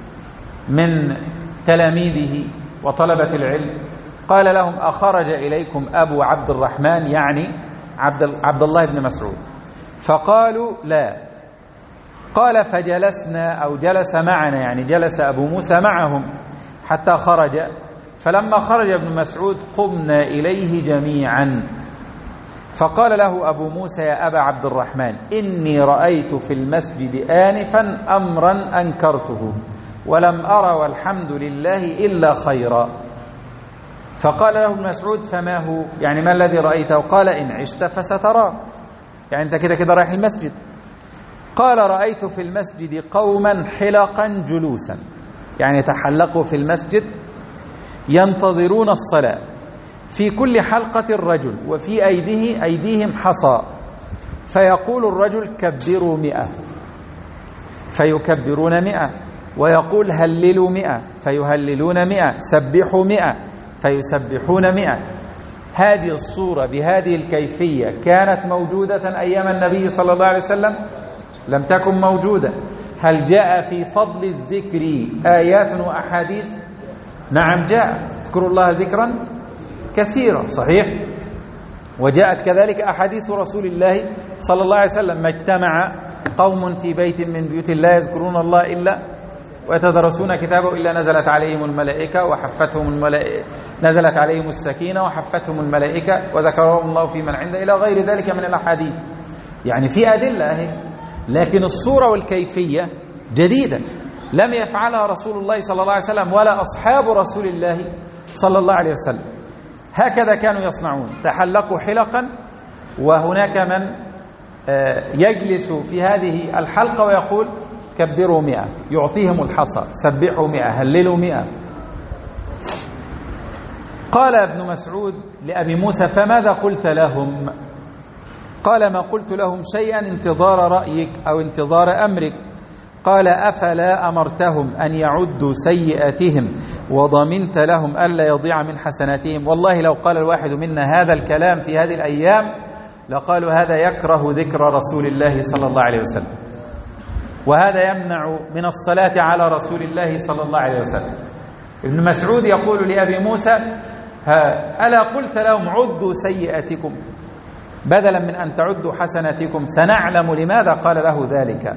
من تلاميذه وطلبة العلم، قال لهم: أخرج إليكم أبو عبد الرحمن، يعني عبد الله بن مسعود؟ فقالوا: لا. قال: فجلسنا أو جلس معنا، يعني جلس أبو موسى معهم حتى خرج. فلما خرج ابن مسعود قمنا إليه جميعا، فقال له أبو موسى: يا أبا عبد الرحمن، إني رأيت في المسجد آنفا أمرا أنكرته ولم أرى والحمد لله إلا خيرا. فقال له ابن مسعود: فما هو؟ يعني ما الذي رأيته؟ قال: إن عشت فسترى، يعني أنت كده كده رايح المسجد. قال: رأيت في المسجد قوما حلقا جلوسا، يعني تحلقوا في المسجد ينتظرون الصلاة، في كل حلقة الرجل وفي أيديه أيديهم حصى، فيقول الرجل: كبروا مئة، فيكبرون مئة، ويقول: هللوا مئة، فيهللون مئة، سبحوا مئة، فيسبحون مئة. هذه الصورة بهذه الكيفية كانت موجودة أيام النبي صلى الله عليه وسلم؟ لم تكن موجودة. هل جاء في فضل الذكر آيات وأحاديث؟ نعم جاء، اذكروا الله ذكرا كثيرا، صحيح. وجاءت كذلك أحاديث رسول الله صلى الله عليه وسلم: ما اجتمع قوم في بيت من بيوت الله يذكرون الله إلا ويتدرسون كتابه إلا نزلت عليهم الملائكة وحفتهم الملائكة، نزلت عليهم السكينة وحفتهم الملائكة وذكرهم الله في من عنده، إلى غير ذلك من الأحاديث. يعني في أدلة أهي، لكن الصورة والكيفية جديدة لم يفعلها رسول الله صلى الله عليه وسلم ولا أصحاب رسول الله صلى الله عليه وسلم. هكذا كانوا يصنعون، تحلقوا حلقا، وهناك من يجلس في هذه الحلقة ويقول: كبروا مئة، يعطيهم الحصى، سبحوا مئة، هللوا مئة. قال ابن مسعود لأبي موسى: فماذا قلت لهم؟ قال: ما قلت لهم شيئا انتظار رأيك أو انتظار أمرك. قال: أفلا أمرتهم أن يعدوا سيئاتهم وضمنت لهم ألا يضيع من حسناتهم؟ والله لو قال الواحد منا هذا الكلام في هذه الأيام لقالوا هذا يكره ذكر رسول الله صلى الله عليه وسلم، وهذا يمنع من الصلاة على رسول الله صلى الله عليه وسلم. ابن مسعود يقول لأبي موسى: ألا قلت لهم عدوا سيئاتكم بدلا من أن تعدوا حسناتكم؟ سنعلم لماذا قال له ذلك.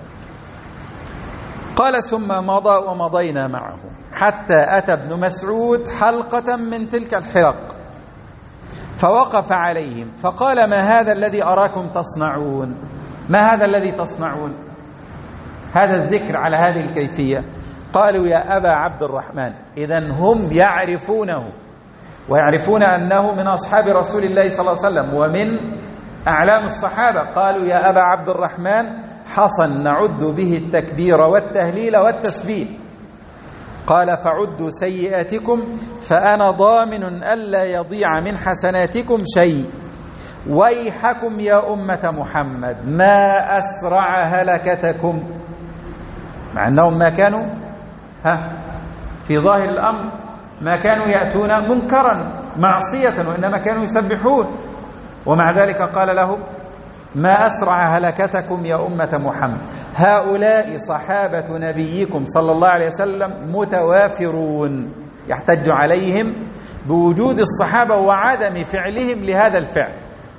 قال: ثم مضى ومضينا معه حتى أتى ابن مسعود حلقة من تلك الحلق، فوقف عليهم فقال: ما هذا الذي أراكم تصنعون؟ ما هذا الذي تصنعون؟ هذا الذكر على هذه الكيفية؟ قالوا يا أبا عبد الرحمن. إذن هم يعرفونه ويعرفون أنه من أصحاب رسول الله صلى الله عليه وسلم ومن أعلام الصحابة. قالوا يا أبا عبد الرحمن حصن نعد به التكبير والتهليل والتسبيح. قال فعدوا سيئاتكم فأنا ضامن ألا يضيع من حسناتكم شيء. ويحكم يا أمة محمد ما أسرع هلكتكم. مع أنهم ما كانوا ها في ظاهر الأمر ما كانوا يأتون منكرا معصية، وإنما كانوا يسبحون، ومع ذلك قال له ما أسرع هلكتكم يا أمة محمد. هؤلاء صحابة نبيكم صلى الله عليه وسلم متوافرون، يحتج عليهم بوجود الصحابة وعدم فعلهم لهذا الفعل،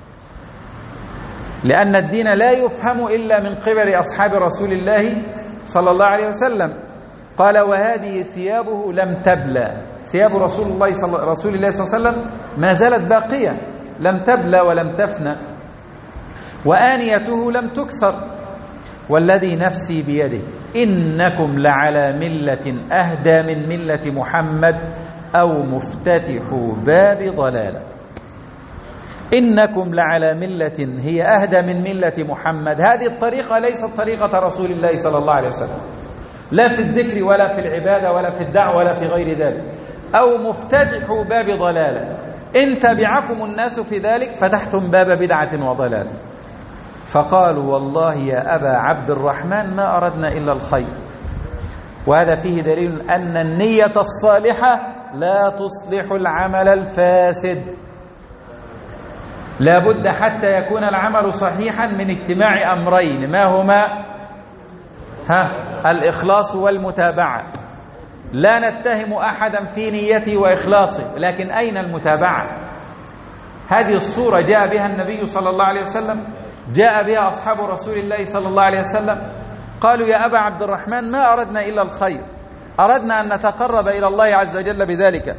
لأن الدين لا يفهم إلا من قبل أصحاب رسول الله صلى الله عليه وسلم. قال وهذه ثيابه لم تبلى. ثياب رسول الله صلى رسول الله صلى الله عليه وسلم ما زالت باقية، لم تبلى ولم تفنى، وآنيته لم تكسر. والذي نفسي بيده إنكم لعلى ملة أهدى من ملة محمد أو مفتتح باب ضلالة. إنكم لعلى ملة هي أهدى من ملة محمد. هذه الطريقة ليست طريقة رسول الله صلى الله عليه وسلم، لا في الذكر ولا في العبادة ولا في الدعوة ولا في غير ذلك. أو مفتتح باب ضلالة، إن تبعكم الناس في ذلك فتحتم باب بدعة وضلال. فقالوا والله يا أبا عبد الرحمن ما أردنا إلا الخير. وهذا فيه دليل أن النية الصالحة لا تصلح العمل الفاسد. لا بد حتى يكون العمل صحيحا من اجتماع أمرين، ما هما؟ ها الإخلاص والمتابعة. لا نتهم أحدا في نيته وإخلاصه، لكن أين المتابعة؟ هذه الصورة جاء بها النبي صلى الله عليه وسلم، جاء بها أصحاب رسول الله صلى الله عليه وسلم. قالوا يا أبا عبد الرحمن ما أردنا إلا الخير، أردنا أن نتقرب إلى الله عز وجل بذلك.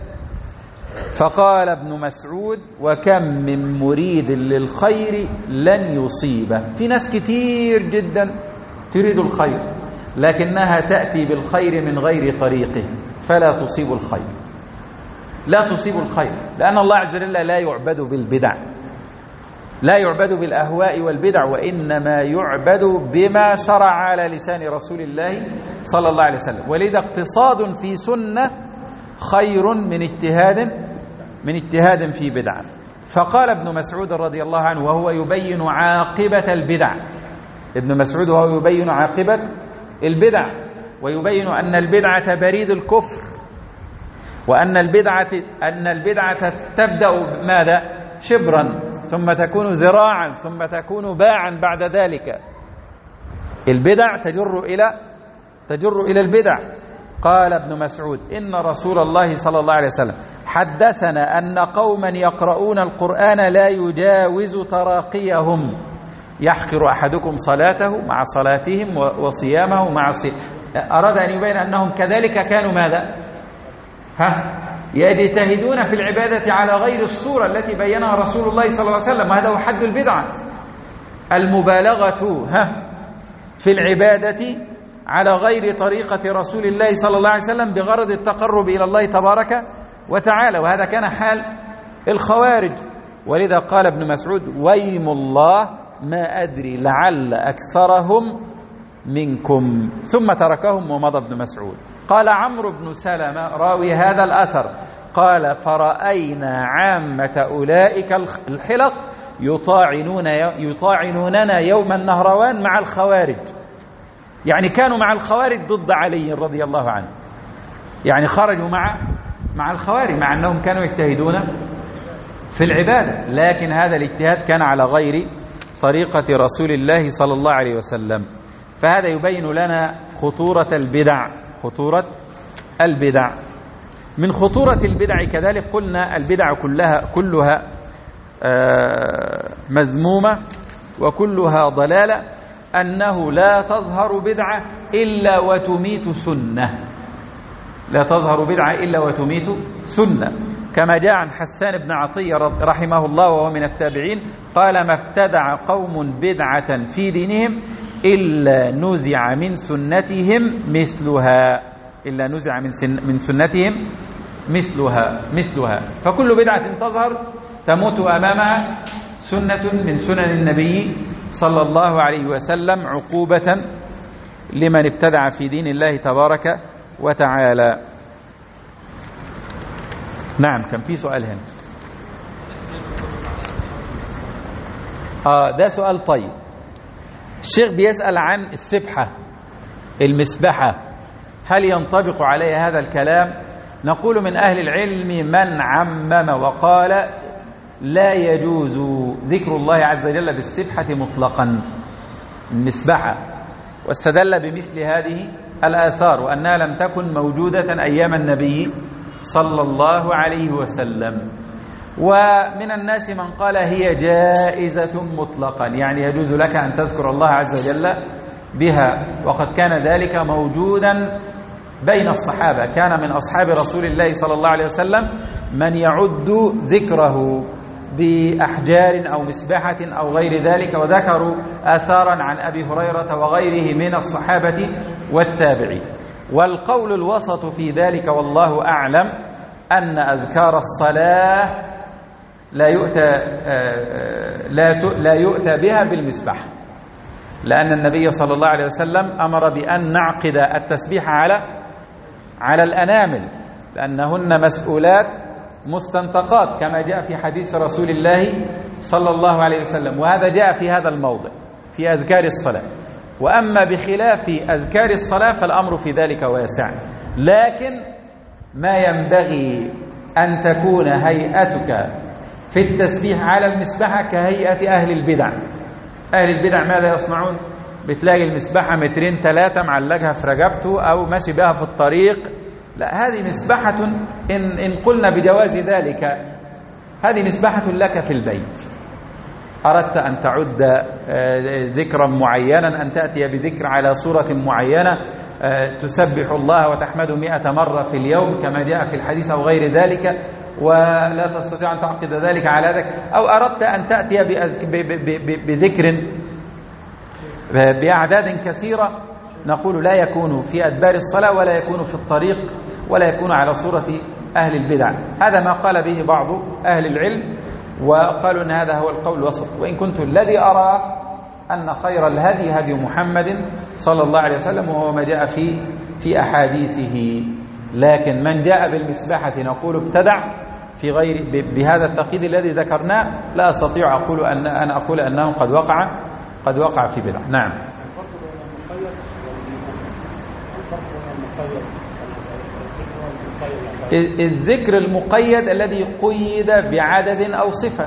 فقال ابن مسعود وكم من مريد للخير لن يصيبه. في ناس كتير جدا تريد الخير لكنها تأتي بالخير من غير طريقه فلا تصيب الخير، لا تصيب الخير، لأن الله عز وجل لا يعبد بالبدع، لا يعبد بالأهواء والبدع، وإنما يعبد بما شرع على لسان رسول الله صلى الله عليه وسلم. ولذا اقتصاد في سنة خير من اجتهاد من اجتهاد في بدعة. فقال ابن مسعود رضي الله عنه وهو يبين عاقبة البدع، ابن مسعود وهو يبين عاقبة البدع ويبين أن البدعة بريد الكفر، وأن البدعة أن البدعة تبدأ ماذا؟ شبرا ثم تكون ذراعا ثم تكون باعا بعد ذلك. البدع تجر إلى تجر إلى البدع. قال ابن مسعود إن رسول الله صلى الله عليه وسلم حدثنا أن قوما يقرؤون القرآن لا يجاوز تراقيهم، يحقر أحدكم صلاته مع صلاتهم وصيامه مع صيام. أراد أن يبين أنهم كذلك كانوا ماذا؟ ها يجتهدون في العبادة على غير الصورة التي بينها رسول الله صلى الله عليه وسلم، وهذا هو حد البدعة، المبالغة ها في العبادة على غير طريقة رسول الله صلى الله عليه وسلم بغرض التقرب إلى الله تبارك وتعالى، وهذا كان حال الخوارج. ولذا قال ابن مسعود ويم الله ما أدري لعل أكثرهم منكم، ثم تركهم ومضى ابن مسعود. قال عمرو بن سلمة راوي هذا الأثر قال فرأينا عامة أولئك الحلق يطاعنون يطاعنوننا يوم النهروان مع الخوارج، يعني كانوا مع الخوارج ضد علي رضي الله عنه، يعني خرجوا مع مع الخوارج مع أنهم كانوا يجتهدون في العبادة، لكن هذا الاجتهاد كان على غير طريقة رسول الله صلى الله عليه وسلم. فهذا يبين لنا خطورة البدع، خطورة البدع. من خطورة البدع كذلك قلنا البدع كلها كلها مذمومة وكلها ضلالة، أنه لا تظهر بدعة إلا وتميت سنة، لا تظهر بدعة إلا وتميت سنة، كما جاء عن حسان بن عطية رحمه الله وهو من التابعين قال ما ابتدع قوم بدعة في دينهم إلا نزع من سنتهم مثلها إلا نزع من, سن من سنتهم مثلها مثلها فكل بدعة تظهر تموت أمامها سنة من سنن النبي صلى الله عليه وسلم عقوبة لمن ابتدع في دين الله تبارك وتعالى. نعم كان في سؤال هنا. آه ده سؤال طيب. الشيخ بيسأل عن السبحة المسبحة، هل ينطبق عليه هذا الكلام؟ نقول من أهل العلم من عمم وقال لا يجوز ذكر الله عز وجل بالسبحة مطلقا المسبحة، واستدل بمثل هذه الآثار وأنها لم تكن موجودة أيام النبي صلى الله عليه وسلم. ومن الناس من قال هي جائزة مطلقا، يعني يجوز لك أن تذكر الله عز وجل بها، وقد كان ذلك موجودا بين الصحابة. كان من أصحاب رسول الله صلى الله عليه وسلم من يعد ذكره بأحجار أو مسبحة أو غير ذلك، وذكروا آثارا عن أبي هريرة وغيره من الصحابة والتابعين. والقول الوسط في ذلك والله أعلم أن أذكار الصلاة لا يؤتى لا يؤتى بها بالمسبح، لأن النبي صلى الله عليه وسلم أمر بأن نعقد التسبيح على على الأنامل، لأنهن مسؤولات مستنطقات كما جاء في حديث رسول الله صلى الله عليه وسلم، وهذا جاء في هذا الموضع في أذكار الصلاة. وأما بخلاف أذكار الصلاة فالأمر في ذلك واسع، لكن ما ينبغي أن تكون هيئتك في التسبيح على المسبحة كهيئة أهل البدع. أهل البدع ماذا يصنعون؟ بتلاقي المسبحة مترين ثلاثة معلقها في رقبته أو ماشي بها في الطريق. لا، هذه مسبحة إن, إن قلنا بجواز ذلك هذه مسبحة لك في البيت. أردت أن تعد ذكرا معينا، أن تأتي بذكر على صورة معينة تسبح الله وتحمده مئة مرة في اليوم كما جاء في الحديث أو غير ذلك، ولا تستطيع أن تعقد ذلك على ذلك، أو أردت أن تأتي بذكر بأعداد كثيرة، نقول لا يكون في أدبار الصلاة ولا يكون في الطريق ولا يكون على صورة أهل البدع. هذا ما قال به بعض أهل العلم، وقالوا أن هذا هو القول الوسط. وإن كنت الذي أرى أن خير الهدي هدي محمد صلى الله عليه وسلم، وهو ما جاء في في أحاديثه. لكن من جاء بالمسبحة نقول ابتدع في غير بهذا التقييد الذي ذكرناه، لا أستطيع أقول أن أنا أقول أنه قد وقع قد وقع في بدع. نعم. الذكر المقيد الذي قيد بعدد أو صفة،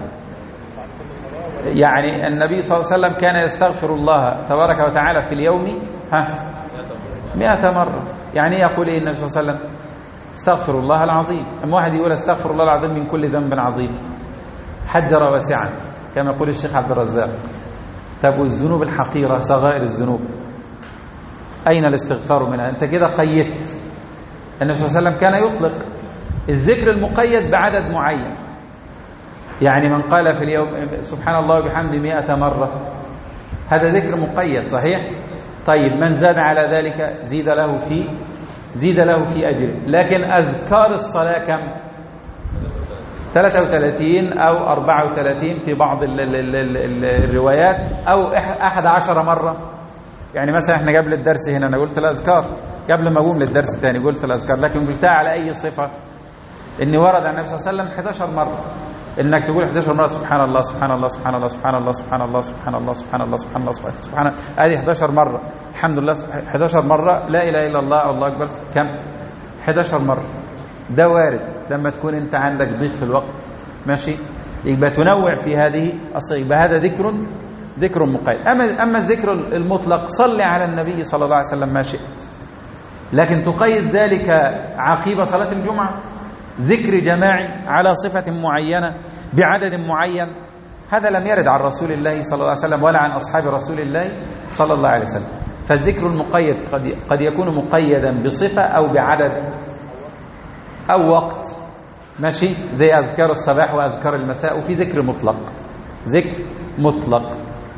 يعني النبي صلى الله عليه وسلم كان يستغفر الله تبارك وتعالى في اليوم ها مئة مرة. يعني يقول إيه النبي صلى الله عليه وسلم؟ استغفر الله العظيم. أما واحد يقول استغفر الله العظيم من كل ذنب عظيم، حجر واسعا كما يقول الشيخ عبد الرزاق. طب والذنوب الحقيرة صغائر الذنوب أين الاستغفار منها؟ أنت كده قيدت. النبي صلى الله عليه وسلم كان يطلق الذكر المقيد بعدد معين، يعني من قال في اليوم سبحان الله وبحمده مئة مرة، هذا ذكر مقيد صحيح. طيب من زاد على ذلك زيد له في زيد له في أجر. لكن أذكار الصلاة كم؟ ثلاثة وثلاثين أو أربعة وثلاثين في بعض ال ال ال ال الروايات، أو أحد عشر مرة. يعني مثلا احنا قبل الدرس هنا أنا قلت الأذكار، قبل ما أقوم للدرس الثاني قلت الأذكار، لكن قلتها على أي صفة؟ إني ورد عن النبي صلى الله عليه وسلم إحدى عشرة مرة، إنك تقول إحدى عشرة مرة سبحان الله سبحان الله سبحان الله سبحان الله سبحان الله سبحان الله سبحان الله سبحان الله سبحان الله، هذه إحدى عشرة مرة. الحمد لله إحدى عشرة مرة، لا إله إلا الله الله أكبر كم؟ إحدى عشرة مرة. ده وارد لما تكون أنت عندك ضيق في الوقت، ماشي، يبقى تنوع في هذه الصيغة، يبقى هذا ذكر ذكر مقيد. أما أما الذكر المطلق صل على النبي صلى الله عليه وسلم ما شئت، لكن تقيد ذلك عقيب صلاة الجمعة، ذكر جماعي على صفة معينة بعدد معين، هذا لم يرد عن رسول الله صلى الله عليه وسلم ولا عن أصحاب رسول الله صلى الله عليه وسلم. فالذكر المقيد قد قد يكون مقيدا بصفة أو بعدد أو وقت، ماشي، زي أذكار الصباح وأذكار المساء. وفي ذكر مطلق، ذكر مطلق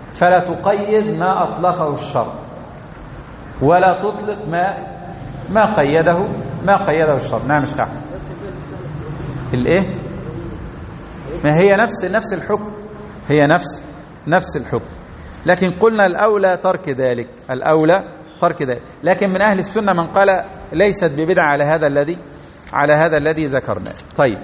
فلا تقيد ما أطلقه الشرع ولا تطلق ما ما قيده ما قيده الشرع. نعم مش كعب الايه؟ ما هي نفس نفس الحكم، هي نفس نفس الحكم، لكن قلنا الأولى ترك ذلك، الأولى ترك ذلك. لكن من أهل السنة من قال ليست ببدعة على هذا الذي على هذا الذي ذكرناه. طيب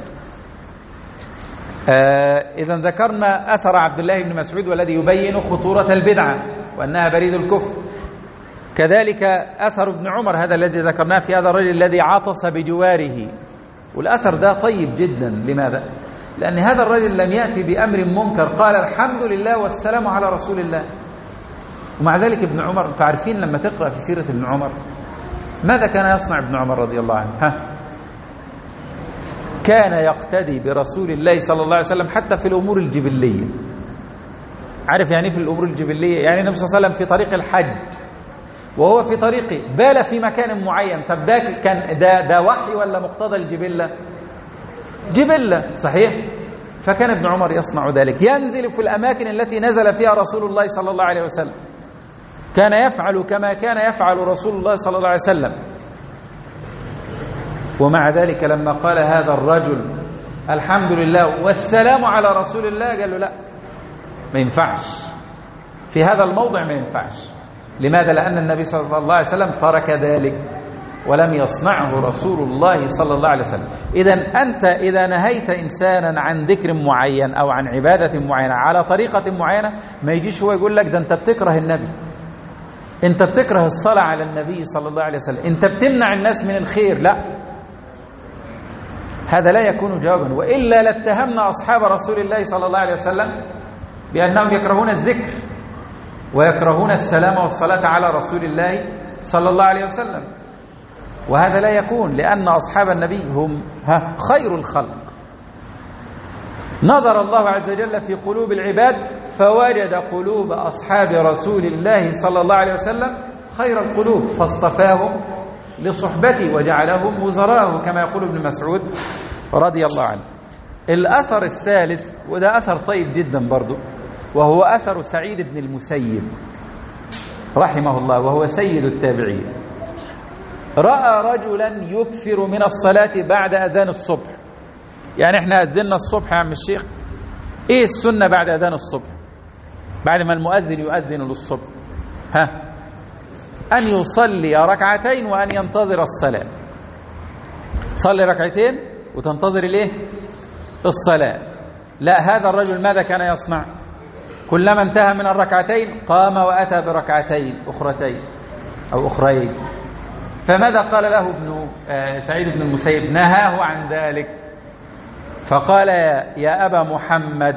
آه إذا ذكرنا أثر عبد الله بن مسعود والذي يبين خطورة البدعة وأنها بريد الكفر. كذلك أثر ابن عمر هذا الذي ذكرناه في هذا الرجل الذي عطس بجواره، والأثر ده طيب جدا. لماذا؟ لأن هذا الرجل لم يأتي بأمر منكر، قال الحمد لله والسلام على رسول الله. ومع ذلك ابن عمر، انتم عارفين لما تقرأ في سيرة ابن عمر ماذا كان يصنع ابن عمر رضي الله عنه؟ ها؟ كان يقتدي برسول الله صلى الله عليه وسلم حتى في الأمور الجبلية. عارف يعني في الأمور الجبلية؟ يعني النبي صلى الله عليه وسلم في طريق الحج وهو في طريقه بال في مكان معين، طب ده كان ده ده وحي ولا مقتضى الجبلة؟ جبلة، صحيح؟ فكان ابن عمر يصنع ذلك، ينزل في الأماكن التي نزل فيها رسول الله صلى الله عليه وسلم، كان يفعل كما كان يفعل رسول الله صلى الله عليه وسلم. ومع ذلك لما قال هذا الرجل الحمد لله والسلام على رسول الله قال له لا، ما ينفعش في هذا الموضع، ما ينفعش. لماذا؟ لأن النبي صلى الله عليه وسلم ترك ذلك ولم يصنعه رسول الله صلى الله عليه وسلم. إذا أنت إذا نهيت إنسانا عن ذكر معين أو عن عبادة معينة على طريقة معينة، ما يجيش هو يقول لك ده أنت بتكره النبي، أنت بتكره الصلاة على النبي صلى الله عليه وسلم، أنت بتمنع الناس من الخير. لا، هذا لا يكون جوابا، وإلا لاتهمنا أصحاب رسول الله صلى الله عليه وسلم بأنهم يكرهون الذكر ويكرهون السلام والصلاة على رسول الله صلى الله عليه وسلم، وهذا لا يكون، لأن أصحاب النبي هم ها خير الخلق. نظر الله عز وجل في قلوب العباد فوجد قلوب أصحاب رسول الله صلى الله عليه وسلم خير القلوب، فاصطفاهم لصحبته وجعلهم وزراءه كما يقول ابن مسعود رضي الله عنه. الأثر الثالث، وده أثر طيب جدا برضو، وهو أثر سعيد بن المسيب رحمه الله وهو سيد التابعين. رأى رجلا يكثر من الصلاة بعد أذان الصبح. يعني احنا أذننا الصبح يا عم الشيخ، ايه السنة بعد أذان الصبح؟ بعد ما المؤذن يؤذن للصبح ها أن يصلي ركعتين وأن ينتظر الصلاة. تصلي ركعتين وتنتظر الايه؟ الصلاة. لا، هذا الرجل ماذا كان يصنع؟ كلما انتهى من الركعتين قام وأتى بركعتين أخرتين أو أخرين. فماذا قال له ابن سعيد بن المسيب؟ نهاه عن ذلك، فقال يا أبا محمد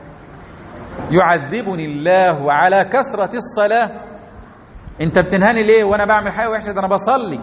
يعذبني الله على كثرة الصلاة، انت بتنهاني ليه وانا بعمل حاجة وحشة؟ انا بصلي.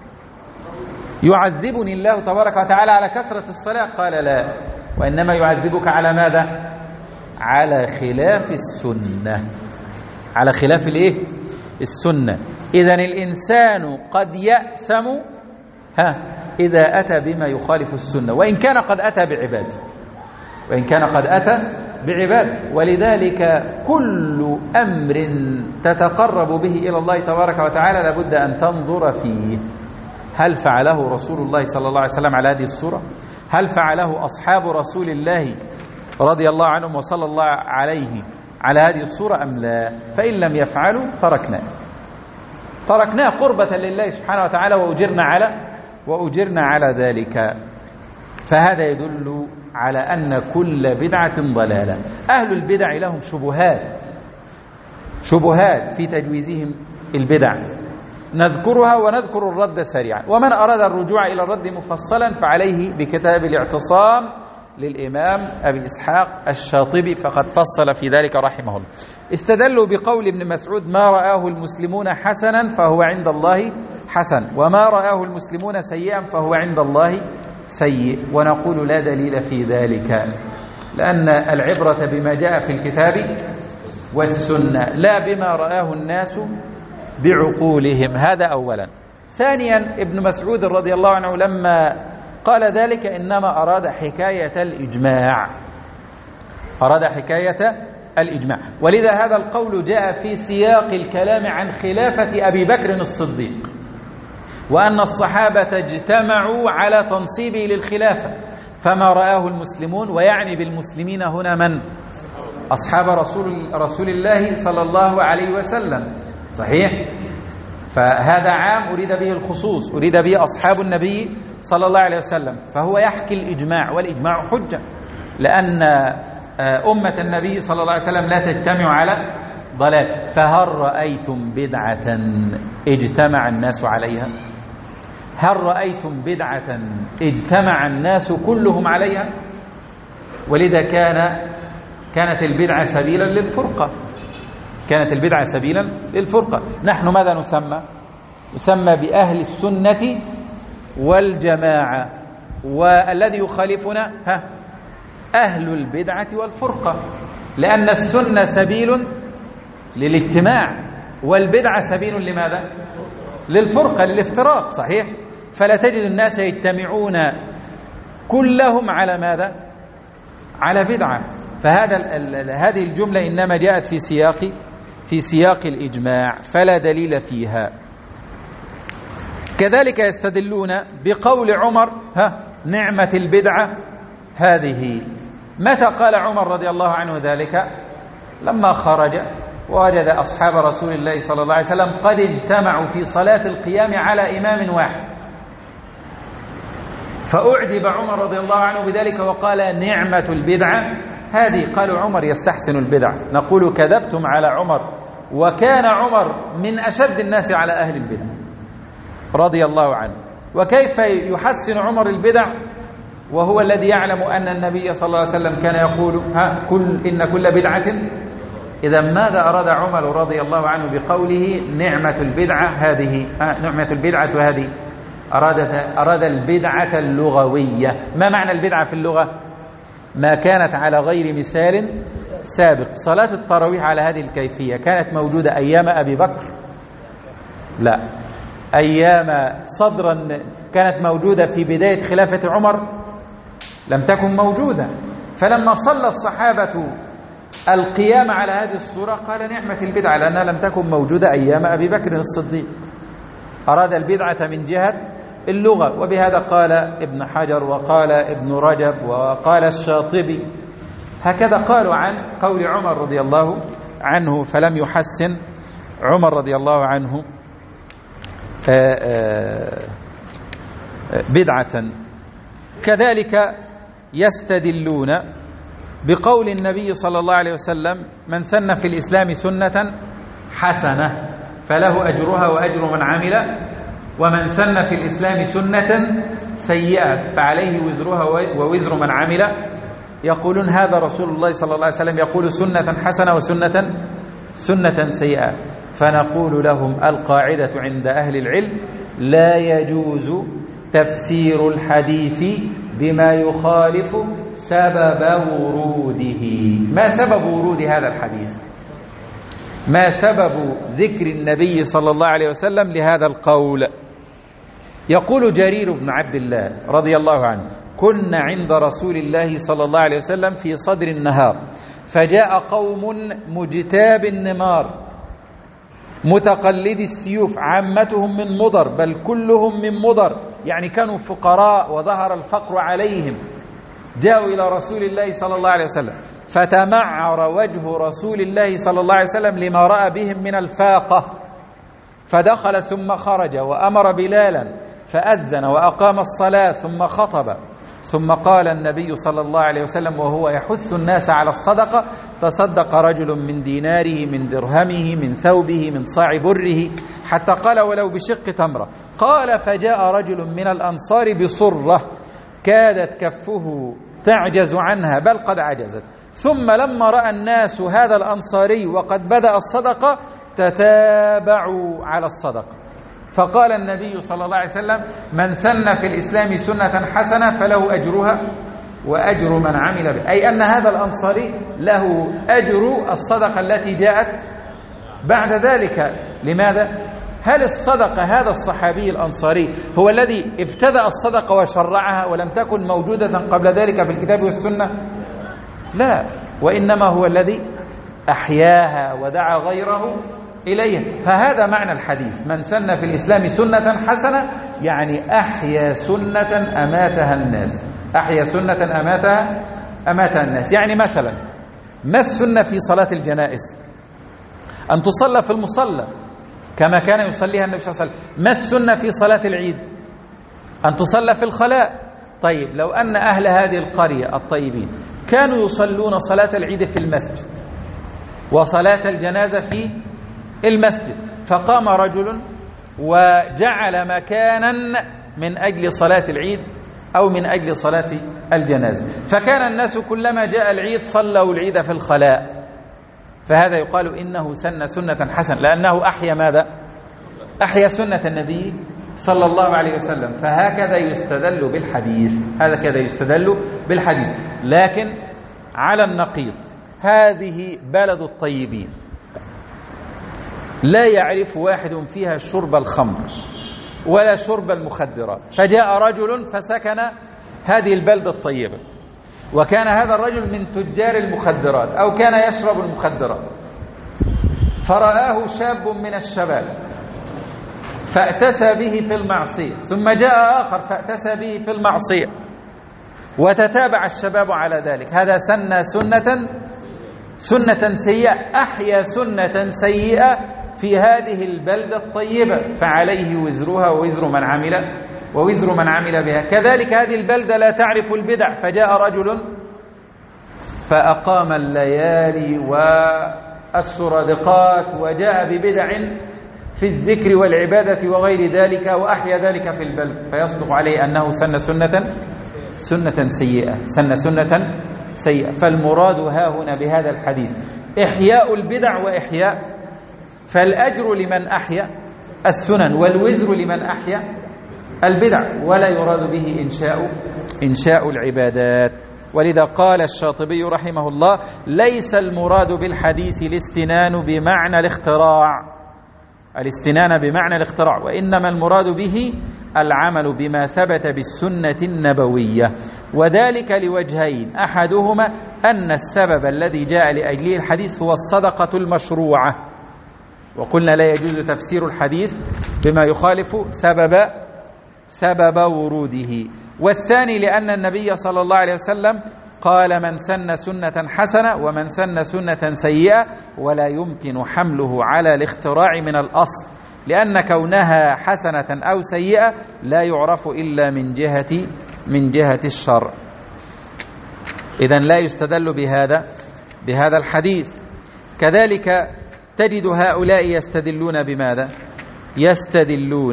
يعذبني الله تبارك وتعالى على كثرة الصلاة؟ قال لا، وإنما يعذبك على ماذا؟ على خلاف السنة، على خلاف الايه؟ السنة. إذن الإنسان قد يأثم ها إذا أتى بما يخالف السنة، وإن كان قد أتى بعباده، وإن كان قد أتى بعباده. ولذلك كل أمر تتقرب به إلى الله تبارك وتعالى لابد أن تنظر فيه، هل فعله رسول الله صلى الله عليه وسلم على هذه الصورة؟ هل فعله أصحاب رسول الله رضي الله عنهم وصلى الله عليه على هذه الصورة أم لا؟ فإن لم يفعلوا تركناه تركناه قربة لله سبحانه وتعالى وأجرنا على وأجرنا على ذلك. فهذا يدل على أن كل بدعة ضلالة. أهل البدع لهم شبهات شبهات في تجويزهم البدع، نذكرها ونذكر الرد سريعا. ومن أراد الرجوع إلى الرد مفصلا فعليه بكتاب الاعتصام للإمام أبي إسحاق الشاطبي، فقد فصل في ذلك رحمه الله. استدلوا بقول ابن مسعود ما رآه المسلمون حسنا فهو عند الله حسن، وما رآه المسلمون سيئا فهو عند الله سيء. ونقول لا دليل في ذلك، لأن العبرة بما جاء في الكتاب والسنة لا بما رآه الناس بعقولهم. هذا أولا. ثانيا، ابن مسعود رضي الله عنه لما قال ذلك إنما أراد حكاية الإجماع، أراد حكاية الإجماع. ولذا هذا القول جاء في سياق الكلام عن خلافة أبي بكر الصديق، وأن الصحابة اجتمعوا على تنصيبه للخلافة، فما رآه المسلمون، ويعني بالمسلمين هنا من؟ أصحاب رسول, رسول الله صلى الله عليه وسلم. صحيح؟ فهذا عام أريد به الخصوص، أريد به أصحاب النبي صلى الله عليه وسلم، فهو يحكي الإجماع، والإجماع حجة، لأن أمة النبي صلى الله عليه وسلم لا تجتمع على ضلال. فهل رأيتم بدعة اجتمع الناس عليها؟ هل رأيتم بدعة اجتمع الناس كلهم عليها؟ ولذا كان كانت البدعة سبيلا للفرقة، كانت البدعة سبيلا للفرقة. نحن ماذا نسمى؟ نسمى بأهل السنة والجماعة، والذي يخالفنا ها أهل البدعة والفرقة، لأن السنة سبيل للاجتماع، والبدعة سبيل لماذا؟ للفرقة، للافتراق. صحيح؟ فلا تجد الناس يجتمعون كلهم على ماذا؟ على بدعة. فهذا هذه الجملة إنما جاءت في سياق في سياق الإجماع، فلا دليل فيها. كذلك يستدلون بقول عمر ها نعمة البدعة هذه. متى قال عمر رضي الله عنه ذلك؟ لما خرج ووجد أصحاب رسول الله صلى الله عليه وسلم قد اجتمعوا في صلاة القيام على إمام واحد، فأعجب عمر رضي الله عنه بذلك وقال نعمة البدعة هذه. قالوا عمر يستحسن البدع. نقول كذبتم على عمر، وكان عمر من أشد الناس على أهل البدع رضي الله عنه. وكيف يحسن عمر البدع وهو الذي يعلم أن النبي صلى الله عليه وسلم كان يقول ها كل إن كل بدعة. إذا ماذا أراد عمر رضي الله عنه بقوله نعمة البدعة هذه؟ ها نعمة البدعة هذه، أراد أراد البدعة اللغوية. ما معنى البدعة في اللغة؟ ما كانت على غير مثال سابق. صلاة التراويح على هذه الكيفية كانت موجودة أيام أبي بكر؟ لا. أيام صدرا كانت موجودة في بداية خلافة عمر؟ لم تكن موجودة. فلما صلى الصحابة القيام على هذه الصورة قال نعمة البدعة، لأنها لم تكن موجودة أيام أبي بكر الصديق. أراد البدعة من جهة اللغة، وبهذا قال ابن حجر وقال ابن رجب وقال الشاطبي، هكذا قالوا عن قول عمر رضي الله عنه. فلم يحسن عمر رضي الله عنه بدعة. كذلك يستدلون بقول النبي صلى الله عليه وسلم من سن في الإسلام سنة حسنة فله أجرها وأجر من عمل، ومن سن في الإسلام سنة سيئة فعليه وزرها ووزر من عمل. يقولون هذا رسول الله صلى الله عليه وسلم يقول سنة حسنة وسنة سنة سيئة. فنقول لهم القاعدة عند أهل العلم لا يجوز تفسير الحديث بما يخالف سبب وروده. ما سبب ورود هذا الحديث؟ ما سبب ذكر النبي صلى الله عليه وسلم لهذا القول؟ يقول جرير بن عبد الله رضي الله عنه كنا عند رسول الله صلى الله عليه وسلم في صدر النهار، فجاء قوم مجتاب النمار متقلدي السيوف، عامتهم من مضر، بل كلهم من مضر، يعني كانوا فقراء وظهر الفقر عليهم. جاءوا إلى رسول الله صلى الله عليه وسلم فتمعر وجه رسول الله صلى الله عليه وسلم لما رأى بهم من الفاقة، فدخل ثم خرج وأمر بلالا فأذن وأقام الصلاة ثم خطب. ثم قال النبي صلى الله عليه وسلم وهو يحث الناس على الصدقة تصدق رجل من ديناره من درهمه من ثوبه من صاع بره، حتى قال ولو بشق تمرة. قال فجاء رجل من الأنصار بصرة كادت كفه تعجز عنها بل قد عجزت، ثم لما رأى الناس هذا الأنصاري وقد بدأ الصدقة تتابعوا على الصدقة، فقال النبي صلى الله عليه وسلم من سن في الإسلام سنة حسنة فله أجرها وأجر من عمل به، أي أن هذا الأنصاري له أجر الصدقة التي جاءت بعد ذلك. لماذا؟ هل الصدقة هذا الصحابي الأنصاري هو الذي ابتدأ الصدقة وشرعها ولم تكن موجودة قبل ذلك في الكتاب والسنة؟ لا، وإنما هو الذي أحياها ودعا غيره إليها. فهذا معنى الحديث: من سن في الإسلام سنة حسنة، يعني أحيا سنة أماتها الناس، أحيا سنة أماتها أماتها الناس. يعني مثلا ما السنة في صلاة الجنائز؟ أن تصلى في المصلى كما كان يصليها النبي صلى الله عليه وسلم. ما السنة في صلاة العيد؟ أن تصلى في الخلاء. طيب لو أن أهل هذه القرية الطيبين كانوا يصلون صلاة العيد في المسجد وصلاة الجنازة في المسجد، فقام رجل وجعل مكانا من أجل صلاة العيد أو من أجل صلاة الجنازة، فكان الناس كلما جاء العيد صلوا العيد في الخلاء، فهذا يقال إنه سن سنة حسنة، لأنه أحيا ماذا؟ أحيا سنة النبي صلى الله عليه وسلم. فهكذا يستدل بالحديث، هكذا يستدل بالحديث. لكن على النقيض، هذه بلد الطيبين لا يعرف واحد فيها شرب الخمر ولا شرب المخدرات، فجاء رجل فسكن هذه البلدة الطيبة، وكان هذا الرجل من تجار المخدرات أو كان يشرب المخدرات، فرآه شاب من الشباب فأتسى به في المعصية، ثم جاء آخر فأتسى به في المعصية، وتتابع الشباب على ذلك. هذا سن سنة سنة سيئة، أحيا سنة سيئة في هذه البلدة الطيبة، فعليه وزرها ووزر من عمل ووزر من عمل بها. كذلك هذه البلدة لا تعرف البدع، فجاء رجل فأقام الليالي والسرادقات وجاء ببدع في الذكر والعبادة وغير ذلك وأحيا ذلك في البلد، فيصدق عليه أنه سن سنة سنة سيئة سن سنة سيئة. فالمراد ها هنا بهذا الحديث إحياء البدع وإحياء، فالأجر لمن أحيا السنن والوزر لمن أحيا البدع، ولا يراد به إنشاء إنشاء العبادات. ولذا قال الشاطبي رحمه الله: ليس المراد بالحديث الاستنان بمعنى الاختراع الاستنان بمعنى الاختراع وإنما المراد به العمل بما ثبت بالسنة النبوية، وذلك لوجهين: أحدهما أن السبب الذي جاء لأجله الحديث هو الصدقة المشروعة، وقلنا لا يجوز تفسير الحديث بما يخالف سبب سبب وروده. والثاني لأن النبي صلى الله عليه وسلم قال: من سن سنة حسنة ومن سن سنة سيئة، ولا يمكن حمله على الاختراع من الأصل، لأن كونها حسنة أو سيئة لا يعرف إلا من جهة من جهة الشرع. إذن لا يستدل بهذا بهذا الحديث. كذلك تجد هؤلاء يستدلون بماذا؟ يستدلون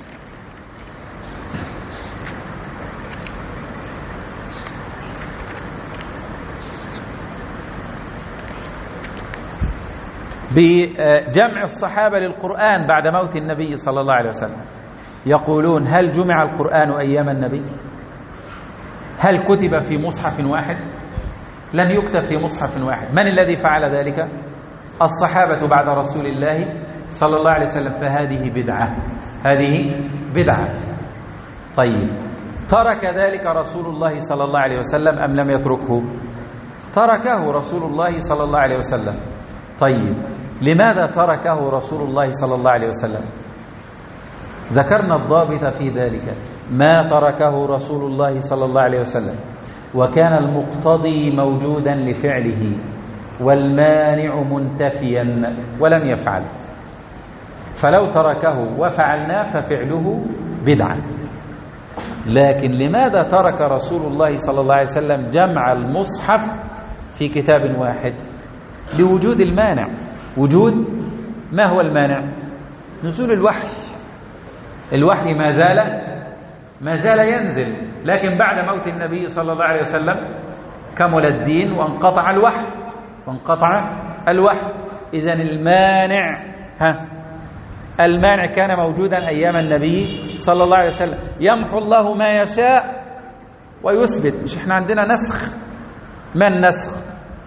بجمع الصحابة للقرآن بعد موت النبي صلى الله عليه وسلم. يقولون: هل جمع القرآن أيام النبي؟ هل كتب في مصحف واحد؟ لم يكتب في مصحف واحد. من الذي فعل ذلك؟ الصحابة بعد رسول الله صلى الله عليه وسلم. فهذه بدعة هذه بدعة. طيب، ترك ذلك رسول الله صلى الله عليه وسلم أم لم يتركه؟ تركه رسول الله صلى الله عليه وسلم. طيب، لماذا تركه رسول الله صلى الله عليه وسلم؟ ذكرنا الضابط في ذلك: ما تركه رسول الله صلى الله عليه وسلم وكان المقتضي موجودا لفعله والمانع منتفيا ولم يفعل، فلو تركه وفعلناه ففعله بدعة. لكن لماذا ترك رسول الله صلى الله عليه وسلم جمع المصحف في كتاب واحد؟ لوجود المانع. وجود ما هو المانع؟ نزول الوحي. الوحي ما زال ما زال ينزل، لكن بعد موت النبي صلى الله عليه وسلم كمل الدين وانقطع الوحي وانقطع الوحي. إذن المانع ها المانع كان موجودا أيام النبي صلى الله عليه وسلم. يمحو الله ما يشاء ويثبت. مش احنا عندنا نسخ؟ ما النسخ؟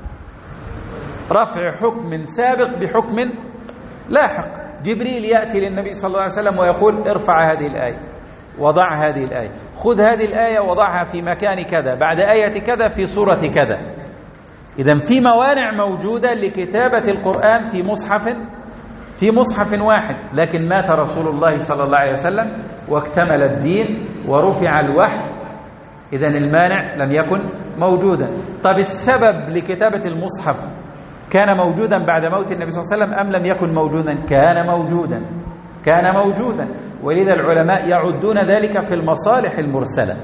رفع حكم سابق بحكم لاحق. جبريل يأتي للنبي صلى الله عليه وسلم ويقول: ارفع هذه الآية، وضع هذه الآية، خذ هذه الآية وضعها في مكان كذا بعد آية كذا في سورة كذا. إذن في موانع موجودة لكتابة القرآن في مصحف في مصحف واحد، لكن مات رسول الله صلى الله عليه وسلم واكتمل الدين ورفع الوحي، إذن المانع لم يكن موجودا. طب السبب لكتابة المصحف كان موجودا بعد موت النبي صلى الله عليه وسلم أم لم يكن موجودا؟ كان موجودا كان موجودا ولذا العلماء يعدون ذلك في المصالح المرسلة.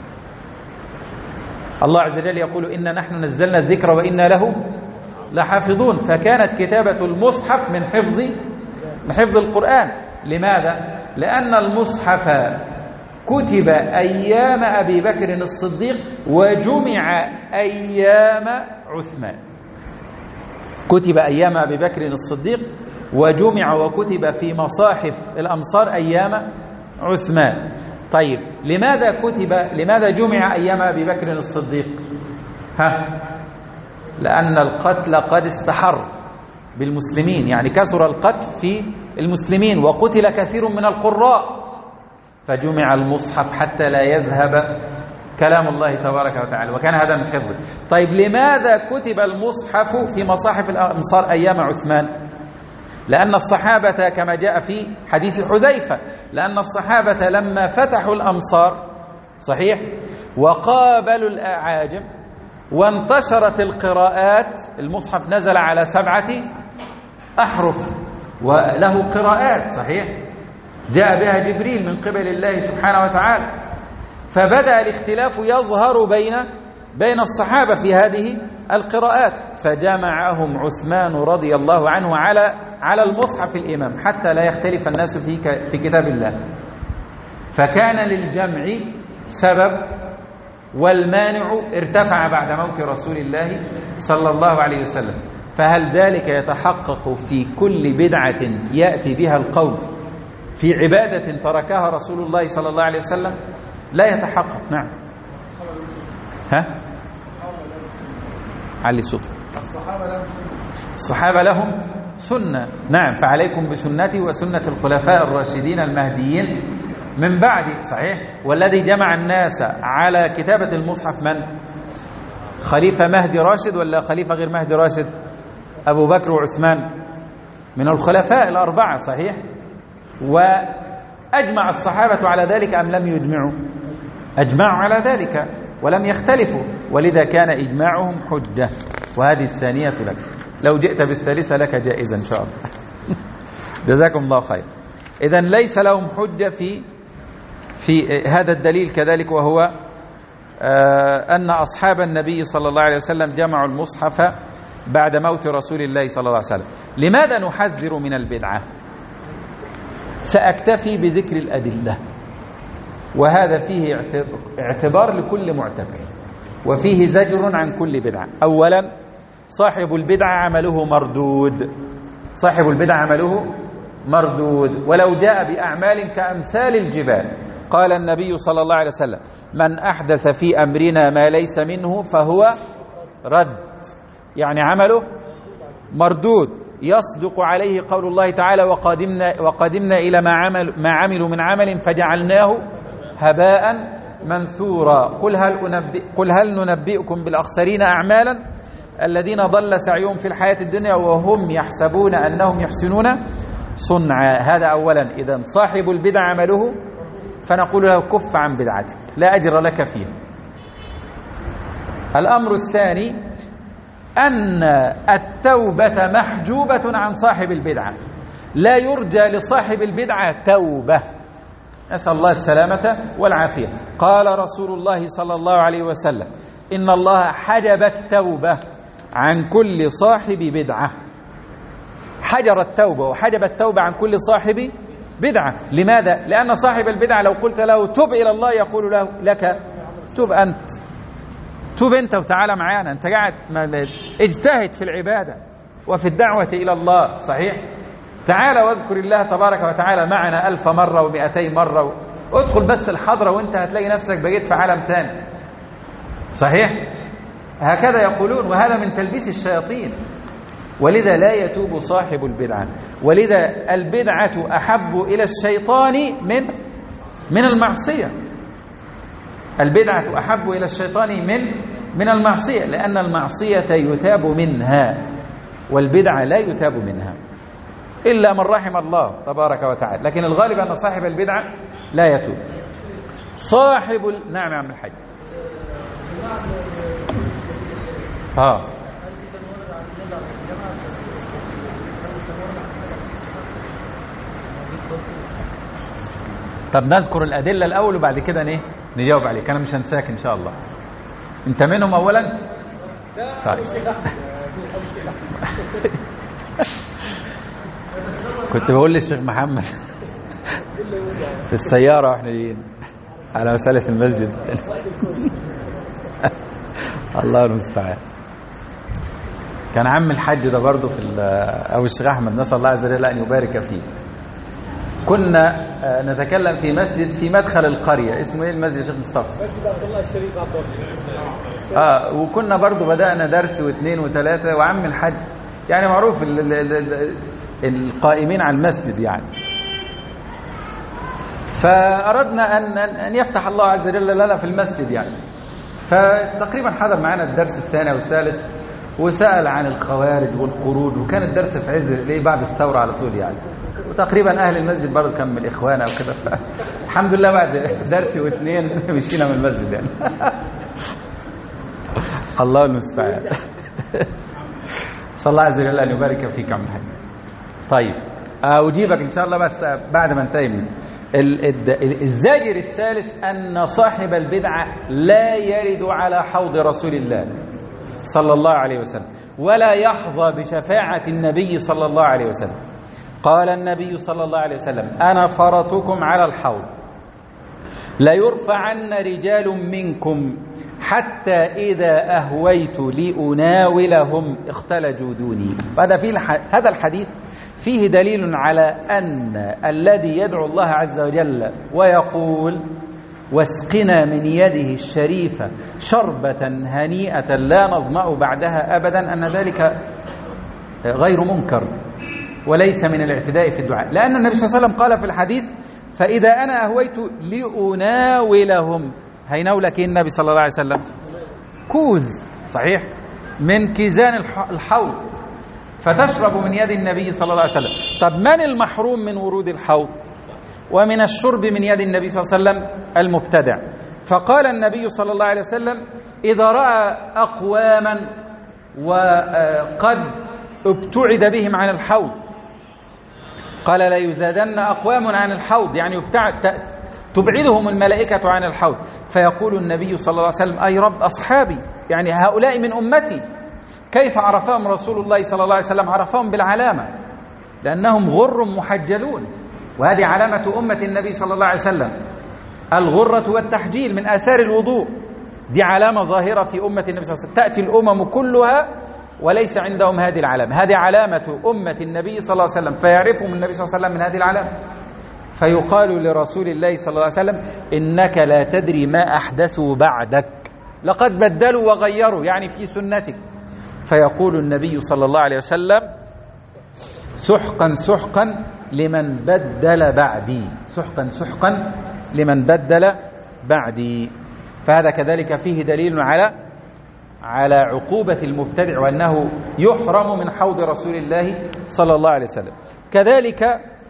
الله عز وجل يقول إنا نحن نزلنا الذكر وإنا له لحافظون، فكانت كتابة المصحف من حفظ من حفظ القرآن. لماذا؟ لأن المصحف كتب أيام أبي بكر الصديق وجمع أيام عثمان. كتب أيام أبي بكر الصديق وجمع وكتب في مصاحف الأمصار أيام عثمان. طيب لماذا كتب لماذا جمع أيام أبي بكر الصديق؟ ها لأن القتل قد استحر بالمسلمين، يعني كثر القتل في المسلمين وقتل كثير من القراء، فجمع المصحف حتى لا يذهب كلام الله تبارك وتعالى، وكان هذا من حفظه. طيب لماذا كتب المصحف في مصاحف الأمصار أيام عثمان؟ لأن الصحابة كما جاء في حديث حذيفة، لأن الصحابة لما فتحوا الأمصار صحيح وقابلوا الأعاجم وانتشرت القراءات، المصحف نزل على سبعة أحرف وله قراءات صحيح جاء بها جبريل من قبل الله سبحانه وتعالى، فبدأ الاختلاف يظهر بين بين الصحابة في هذه القراءات، فجمعهم عثمان رضي الله عنه على على المصحف الإمام حتى لا يختلف الناس في في كتاب الله، فكان للجمع سبب والمانع ارتفع بعد موت رسول الله صلى الله عليه وسلم. فهل ذلك يتحقق في كل بدعة يأتي بها القوم في عبادة تركها رسول الله صلى الله عليه وسلم؟ لا يتحقق. نعم. ها علي صوت. الصحابة لهم سنة. نعم، فعليكم بسنتي وسنة الخلفاء الراشدين المهديين من بعد صحيح. والذي جمع الناس على كتابة المصحف من؟ خليفة مهدي راشد ولا خليفة غير مهدي راشد؟ أبو بكر وعثمان من الخلفاء الأربعة صحيح. وأجمع الصحابة على ذلك أم لم يجمعوا؟ أجمعوا على ذلك ولم يختلفوا، ولذا كان إجماعهم حجة. وهذه الثانية لك، لو جئت بالثالثة لك جائزة إن شاء الله. جزاكم الله خير. إذن ليس لهم حجة في في هذا الدليل كذلك، وهو أن أصحاب النبي صلى الله عليه وسلم جمعوا المصحف بعد موت رسول الله صلى الله عليه وسلم. لماذا نحذر من البدعة؟ سأكتفي بذكر الأدلة، وهذا فيه اعتبار لكل معتبر وفيه زجر عن كل بدعة. أولا، صاحب البدعة عمله مردود، صاحب البدعة عمله مردود ولو جاء بأعمال كأمثال الجبال. قال النبي صلى الله عليه وسلم: من أحدث في أمرنا ما ليس منه فهو رد، يعني عمله مردود. يصدق عليه قول الله تعالى: وقدمنا, وقدمنا إلى ما, عمل ما عملوا من عمل فجعلناه هباء منثورا. قل هل, أنبئ قل هل ننبئكم بالأخسرين أعمالا الذين ضل سعيهم في الحياة الدنيا وهم يحسبون أنهم يحسنون صنعا. هذا أولا. إذن صاحب البدع عمله، فنقول له: كف عن بدعتك لا أجر لك فيها. الأمر الثاني أن التوبة محجوبة عن صاحب البدعة، لا يرجى لصاحب البدعة توبة، نسأل الله السلامة والعافية. قال رسول الله صلى الله عليه وسلم: إن الله حجب التوبة عن كل صاحب بدعة. حجر التوبة وحجب التوبة عن كل صاحب بدعة. لماذا؟ لأن صاحب البدعة لو قلت له تب إلى الله يقول له لك تب أنت، تب أنت وتعالى معانا، أنت قاعد اجتهد في العبادة وفي الدعوة إلى الله صحيح. تعالى واذكر الله تبارك وتعالى معنا ألف مرة ومئتي مرة، وادخل بس الحضرة وانت هتلاقي نفسك بقيت في عالم تاني صحيح. هكذا يقولون، وهذا من تلبيس الشياطين. ولذا لا يتوب صاحب البدعة، ولذا البدعة أحب إلى الشيطان من من المعصية. البدعة أحب إلى الشيطان من من المعصية، لأن المعصية يتاب منها والبدعة لا يتاب منها إلا من رحم الله تبارك وتعالى، لكن الغالب أن صاحب البدعة لا يتوب. صاحب ال... نعم يا عم الحاج. ها طب نذكر الأدلة الأول وبعد كده ايه نجاوب عليك. أنا مش هنساك إن شاء الله. أنت منهم أولا؟ طيب. كنت بقول للشيخ محمد في السيارة واحنا جايين على مسألة المسجد. الله المستعان. كان عم الحج ده برضه في أو الشيخ أحمد، نسأل الله عز وجل أن يبارك فيه. كنا نتكلم في مسجد في مدخل القرية، اسمه ايه المسجد يا شيخ مصطفى؟ مسجد عبد الله الشريف عبد الله. اه وكنا برضو بدأنا درس واثنين وثلاثة، وعم الحج يعني معروف ال ال ال القائمين على المسجد يعني. فأردنا أن أن يفتح الله عز وجل لنا في المسجد يعني. فتقريبا حضر معنا الدرس الثاني والثالث وسأل عن الخوارج والخروج، وكان الدرس في عز ليه بعد الثورة على طول يعني. وتقريبا أهل المسجد برضه كان من الإخوان أو كده. الحمد لله بعد درس واثنين مشينا من المسجد يعني. الله المستعان. صلى الله عز وجل أن يبارك فيك يا عم الحاج. طيب أجيبك إن شاء الله بس بعد ما انتهي من الزاجر الثالث أن صاحب البدعة لا يرد على حوض رسول الله صلى الله عليه وسلم ولا يحظى بشفاعة النبي صلى الله عليه وسلم. قال النبي صلى الله عليه وسلم: أنا فرطكم على الحوض لا يرفعن رجال منكم حتى إذا أهويت لأناولهم اختلجوا دوني. هذا في هذا الحديث فيه دليل على أن الذي يدعو الله عز وجل ويقول: واسقنا من يده الشريفة شربة هنيئة لا نظمأ بعدها أبدا، أن ذلك غير منكر وليس من الاعتداء في الدعاء، لأن النبي صلى الله عليه وسلم قال في الحديث: فإذا أنا أهويت لأناولهم. هيناولك إيه النبي صلى الله عليه وسلم؟ كوز، صحيح، من كيزان الحوض، فتشرب من يد النبي صلى الله عليه وسلم. طب من المحروم من ورود الحوض ومن الشرب من يد النبي صلى الله عليه وسلم؟ المبتدع. فقال النبي صلى الله عليه وسلم: إذا رأى أقواما وقد ابتعد بهم عن الحوض، قال: لا يزادن أقوام عن الحوض، يعني يبتعد تبعدهم الملائكة عن الحوض. فيقول النبي صلى الله عليه وسلم: أي رب أصحابي، يعني هؤلاء من أمتي. كيف عرفهم رسول الله صلى الله عليه وسلم؟ عرفهم بالعلامة، لأنهم غر محجلون، وهذه علامة أمة النبي صلى الله عليه وسلم، الغرة والتحجيل من آثار الوضوء، دي علامة ظاهرة في أمة النبي صلى الله عليه وسلم. تأتي الأمم كلها وليس عندهم هذه العلامة، هذه علامة أمة النبي صلى الله عليه وسلم، فيعرفهم النبي صلى الله عليه وسلم من هذه العلامة. فيقال لرسول الله صلى الله عليه وسلم: إنك لا تدري ما أحدثوا بعدك، لقد بدلوا وغيروا يعني في سنتك. فيقول النبي صلى الله عليه وسلم: سحقا سحقا لمن بدل بعدي، سحقا سحقا لمن بدل بعدي. فهذا كذلك فيه دليل على على عقوبة المبتدع، وأنه يحرم من حوض رسول الله صلى الله عليه وسلم. كذلك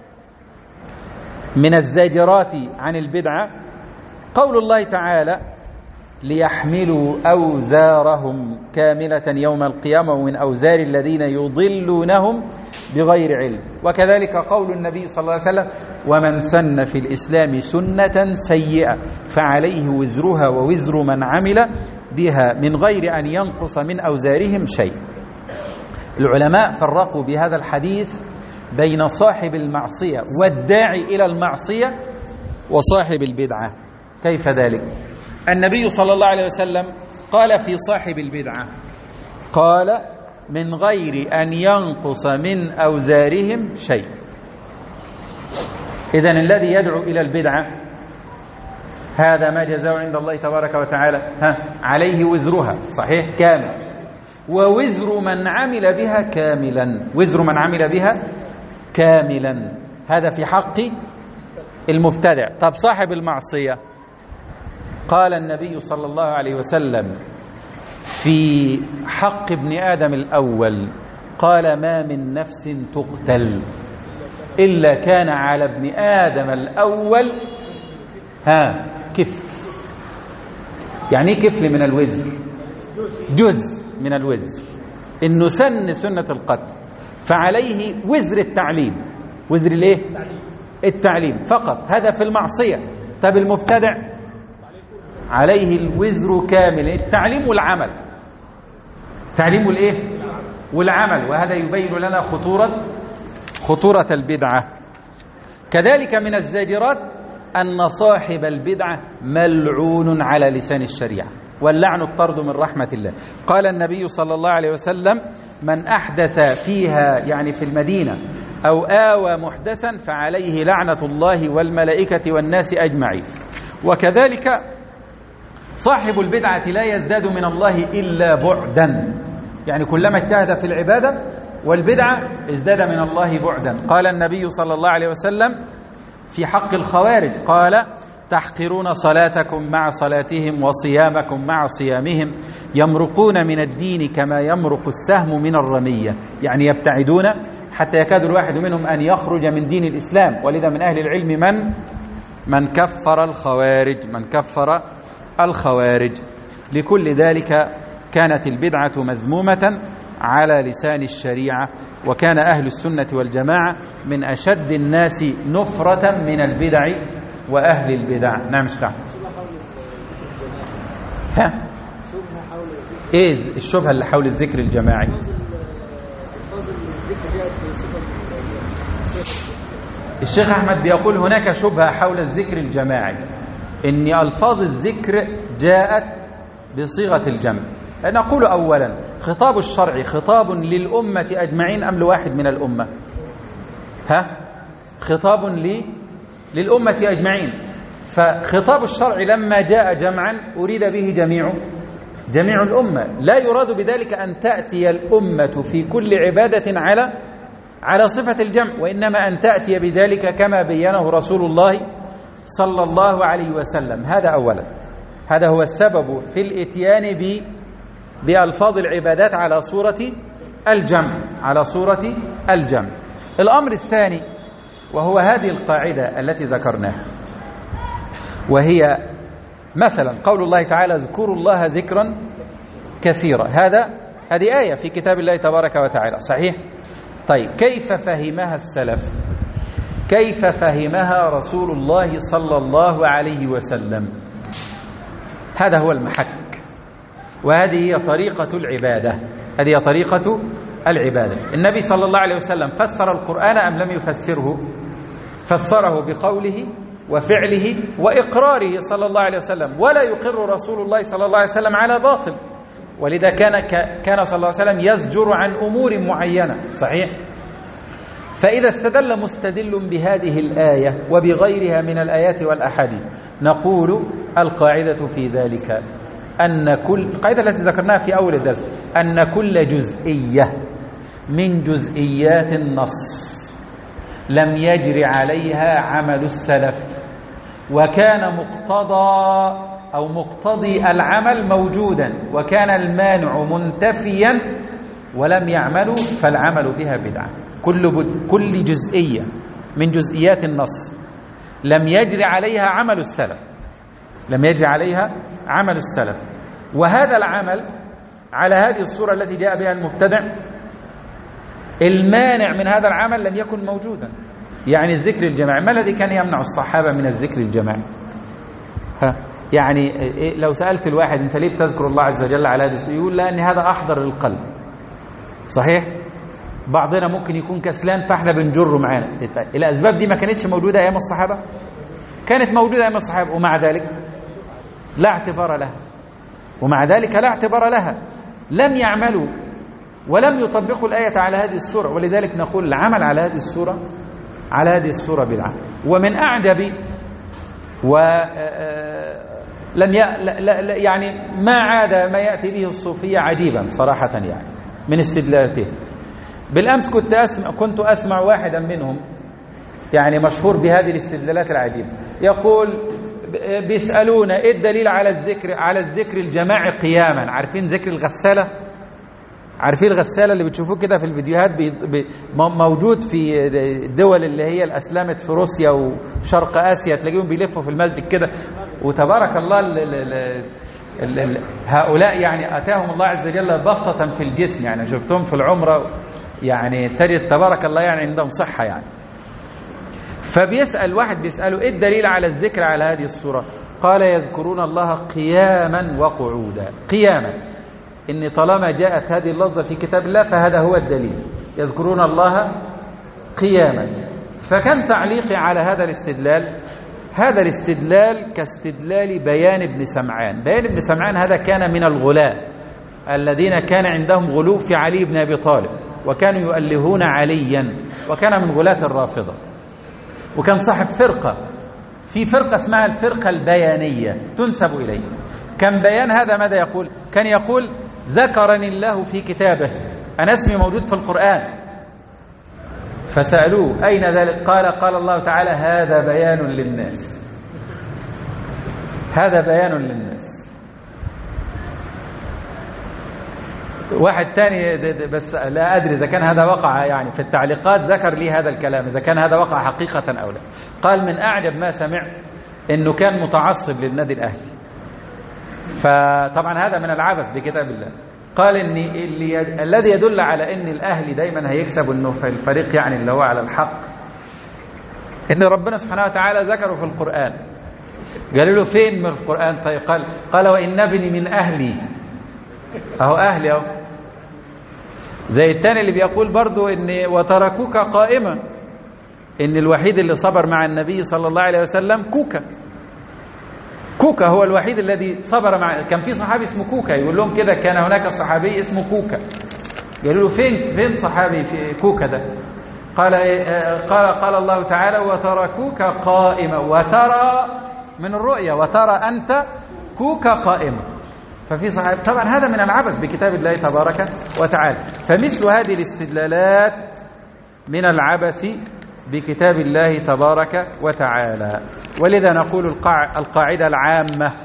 من الزاجرات عن البدعة قول الله تعالى: ليحملوا أوزارهم كاملة يوم القيامة ومن أوزار الذين يضلونهم بغير علم. وكذلك قول النبي صلى الله عليه وسلم: ومن سن في الإسلام سنة سيئة فعليه وزرها ووزر من عمل بها من غير أن ينقص من أوزارهم شيء. العلماء فرقوا بهذا الحديث بين صاحب المعصية والداعي إلى المعصية وصاحب البدعة. كيف ذلك؟ النبي صلى الله عليه وسلم قال في صاحب البدعة، قال: من غير أن ينقص من أوزارهم شيء. إذن الذي يدعو إلى البدعة هذا ما جزاء عند الله تبارك وتعالى، ها عليه وزرها، صحيح، كامل، ووزر من عمل بها كاملا، وزر من عمل بها كاملا. هذا في حق المبتدع. طب صاحب المعصية، قال النبي صلى الله عليه وسلم: في حق ابن آدم الأول قال ما من نفس تقتل إلا كان على ابن آدم الأول ها كفل. يعني ايه كفل من الوزر؟ جزء من الوزر، إنه سن سنة القتل فعليه وزر التعليم. وزر الايه؟ التعليم فقط، هذا في المعصية. طب المبتدع عليه الوزر كامل، التعليم والعمل، تعليم والايه والعمل. وهذا يبين لنا خطورة خطورة البدعة. كذلك من الزاجرات أن صاحب البدعة ملعون على لسان الشريعة، واللعن الطرد من رحمة الله. قال النبي صلى الله عليه وسلم من أحدث فيها يعني في المدينة أو آوى محدثا فعليه لعنة الله والملائكة والناس أجمعين. وكذلك صاحب البدعة لا يزداد من الله إلا بعدا، يعني كلما اجتهد في العبادة والبدعة ازداد من الله بعدا. قال النبي صلى الله عليه وسلم في حق الخوارج قال تحقرون صلاتكم مع صلاتهم وصيامكم مع صيامهم، يمرقون من الدين كما يمرق السهم من الرمية، يعني يبتعدون حتى يكاد الواحد منهم أن يخرج من دين الإسلام. ولذا من أهل العلم من من كفر الخوارج من كفر الخوارج. لكل ذلك كانت البدعة مذمومة على لسان الشريعة، وكان أهل السنة والجماعة من أشد الناس نفرة من البدع وأهل البدع. نعم مش تعمل ها إيه الشبهة اللي حول الذكر الجماعي؟ الشيخ أحمد بيقول هناك شبهة حول الذكر الجماعي، إن ألفاظ الذكر جاءت بصيغة الجمع. نقول أولا خطاب الشرع خطاب للأمة أجمعين أم لواحد من الأمة؟ ها خطاب لي للأمة أجمعين. فخطاب الشرع لما جاء جمعا أريد به جميع جميع الأمة، لا يراد بذلك أن تأتي الأمة في كل عبادة على على صفة الجمع، وإنما أن تأتي بذلك كما بينه رسول الله صلى الله عليه وسلم. هذا أولا، هذا هو السبب في الإتيان ب بألفاظ العبادات على صورة الجمع على صورة الجمع. الأمر الثاني وهو هذه القاعدة التي ذكرناها، وهي مثلا قول الله تعالى اذكروا الله ذكرا كثيرا. هذا هذه آية في كتاب الله تبارك وتعالى، صحيح؟ طيب كيف فهمها السلف؟ كيف فهمها رسول الله صلى الله عليه وسلم؟ هذا هو المحك، وهذه هي طريقة العبادة هذه هي طريقة العبادة. النبي صلى الله عليه وسلم فسر القرآن أم لم يفسره؟ فسره بقوله وفعله وإقراره صلى الله عليه وسلم، ولا يقر رسول الله صلى الله عليه وسلم على باطل. ولذا كان كان صلى الله عليه وسلم يزجر عن أمور معينة، صحيح؟ فإذا استدل مستدل بهذه الآية وبغيرها من الآيات والأحاديث نقول القاعدة في ذلك أن كل القاعدة التي ذكرناها في أول الدرس أن كل جزئية من جزئيات النص لم يجري عليها عمل السلف، وكان مقتضى أو مقتضي العمل موجودا، وكان المانع منتفيا ولم يعملوا، فالعمل بها بدعة. كل كل جزئية من جزئيات النص لم يجري عليها عمل السلف لم يجري عليها عمل السلف وهذا العمل على هذه الصورة التي جاء بها المبتدع، المانع من هذا العمل لم يكن موجودا. يعني الذكر الجماعي، ما الذي كان يمنع الصحابة من الذكر الجماعي؟ ها يعني لو سألت الواحد أنت ليه بتذكر الله عز وجل على هذا الشيء؟ يقول لأن هذا أحضر للقلب، صحيح؟ بعضنا ممكن يكون كسلان فاحنا بنجره معانا. الأسباب دي ما كانتش موجودة أيام الصحابة؟ كانت موجودة أيام الصحابة، ومع ذلك لا اعتبار لها ومع ذلك لا اعتبار لها لم يعملوا ولم يطبقوا الآية على هذه الصورة. ولذلك نقول العمل على هذه الصورة على هذه الصورة بدعة. ومن أعجب و لم ي... يعني ما عاد ما يأتي به الصوفية عجيبا صراحة، يعني من استدلالاته. بالأمس كنت أسمع كنت أسمع واحدا منهم يعني مشهور بهذه الاستدلالات العجيبة، يقول بيسألونا ايه الدليل على الذكر على الذكر الجماعي قياما. عارفين ذكر الغسالة؟ عارفين الغسالة اللي بتشوفوه كده في الفيديوهات بي بي موجود في الدول اللي هي الأسلمت في روسيا وشرق آسيا، تلاقيهم بيلفوا في المسجد كده، وتبارك الله ال ال ال ال هؤلاء يعني أتاهم الله عز وجل بسطة في الجسم، يعني شفتهم في العمرة يعني تجد تبارك الله يعني عندهم صحة يعني. فبيسأل واحد بيسأله ايه الدليل على الذكر على هذه الصورة؟ قال يذكرون الله قياما وقعودا. قياما، إن طالما جاءت هذه اللفظة في كتاب الله فهذا هو الدليل، يذكرون الله قياما. فكان تعليقي على هذا الاستدلال، هذا الاستدلال كاستدلال بيان ابن سمعان. بيان ابن سمعان هذا كان من الغلاة الذين كان عندهم غلو في علي بن أبي طالب، وكانوا يؤلهون عليا، وكان من غلاة الرافضة، وكان صاحب فرقة، في فرقة اسمها الفرقة البيانية تنسب إليه. كان بيان هذا ماذا يقول؟ كان يقول ذكرني الله في كتابه، أنا اسمي موجود في القرآن. فسألوه أين ذلك؟ قال قال الله تعالى هذا بيان للناس، هذا بيان للناس. واحد تاني بس لا أدري إذا كان هذا وقع يعني في التعليقات ذكر لي هذا الكلام، إذا كان هذا وقع حقيقة أو لا. قال من أعجب ما سمع إنه كان متعصب للنادي الأهلي، فطبعا هذا من العبث بكتاب الله. قال إن اللي الذي يدل على إن الأهلي دايما هيكسب إنه في الفريق يعني اللي هو على الحق، إن ربنا سبحانه وتعالى ذكره في القرآن. قالوا له فين من القرآن؟ طيب قال قال وإن ابني من أهلي، أهو أهلي أهو. زي الثاني اللي بيقول برضو إن وتركوك قائمة، إن الوحيد اللي صبر مع النبي صلى الله عليه وسلم كوكا. كوكا هو الوحيد الذي صبر مع، كان في صحابي اسمه كوكا، يقول لهم كده كان هناك صحابي اسمه كوكا. قالوا له فين فين صحابي في كوكا ده؟ قال قال قال الله تعالى وتركوك قائمة، وترى من الرؤيا، وترى أنت كوكا قائمة. ففي صحابي طبعا هذا من العبث بكتاب الله تبارك وتعالى. فمثل هذه الاستدلالات من العبث بكتاب الله تبارك وتعالى. ولذا نقول القاعدة العامة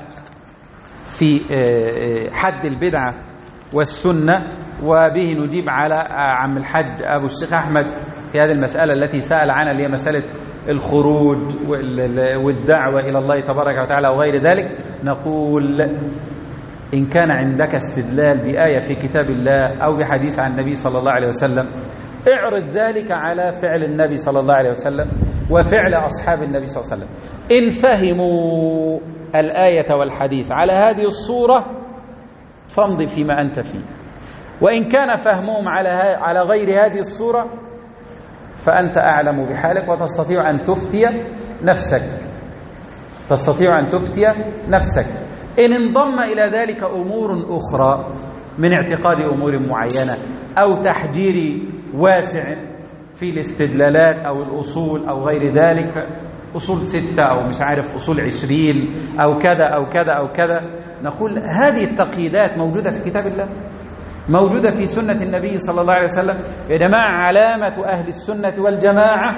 في حد البدعة والسنة، وبه نجيب على عم الحج أبو الشيخ أحمد في هذه المسألة التي سأل عنها، اللي هي مسألة الخروج والدعوة إلى الله تبارك وتعالى وغير ذلك. نقول إن كان عندك استدلال بآية في كتاب الله أو بحديث عن النبي صلى الله عليه وسلم، اعرض ذلك على فعل النبي صلى الله عليه وسلم وفعل أصحاب النبي صلى الله عليه وسلم. إن فهموا الآية والحديث على هذه الصورة فامضي فيما أنت فيه، وإن كان فهمهم على على غير هذه الصورة فأنت أعلم بحالك وتستطيع أن تفتي نفسك، تستطيع أن تفتي نفسك. إن انضم إلى ذلك أمور أخرى من اعتقاد أمور معينة أو تحجير واسع في الاستدلالات أو الأصول أو غير ذلك، أصول ستة أو مش عارف أصول عشرين أو كذا أو كذا أو كذا، نقول هذه التقييدات موجودة في كتاب الله، موجودة في سنة النبي صلى الله عليه وسلم. يا جماعة علامة أهل السنة والجماعة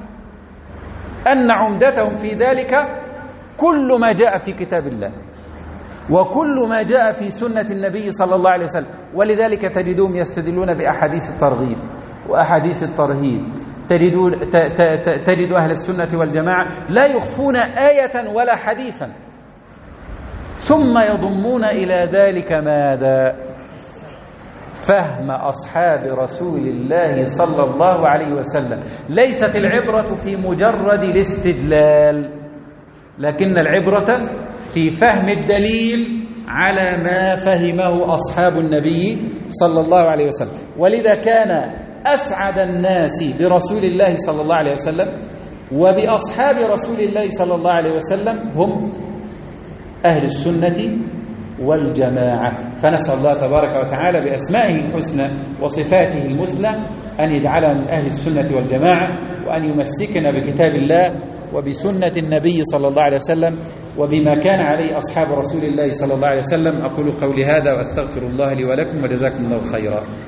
أن عمدتهم في ذلك كل ما جاء في كتاب الله وكل ما جاء في سنة النبي صلى الله عليه وسلم. ولذلك تجدون يستدلون بأحاديث الترغيب وأحاديث الترهيب. تجدون تجد أهل السنة والجماعة لا يخفون آية ولا حديثا، ثم يضمون إلى ذلك ماذا؟ فهم أصحاب رسول الله صلى الله عليه وسلم. ليست العبرة في مجرد الاستدلال، لكن العبرة في فهم الدليل على ما فهمه أصحاب النبي صلى الله عليه وسلم. ولذا كان أسعد الناس برسول الله صلى الله عليه وسلم وبأصحاب رسول الله صلى الله عليه وسلم هم أهل السنة والجماعة. فنسأل الله تبارك وتعالى بأسمائه الحسنى وصفاته المثلى أن يجعلنا من أهل السنة والجماعة، وأن يمسكنا بكتاب الله وبسنة النبي صلى الله عليه وسلم وبما كان عليه أصحاب رسول الله صلى الله عليه وسلم. أقول قولي هذا وأستغفر الله لي ولكم، وجزاكم الله خيرا.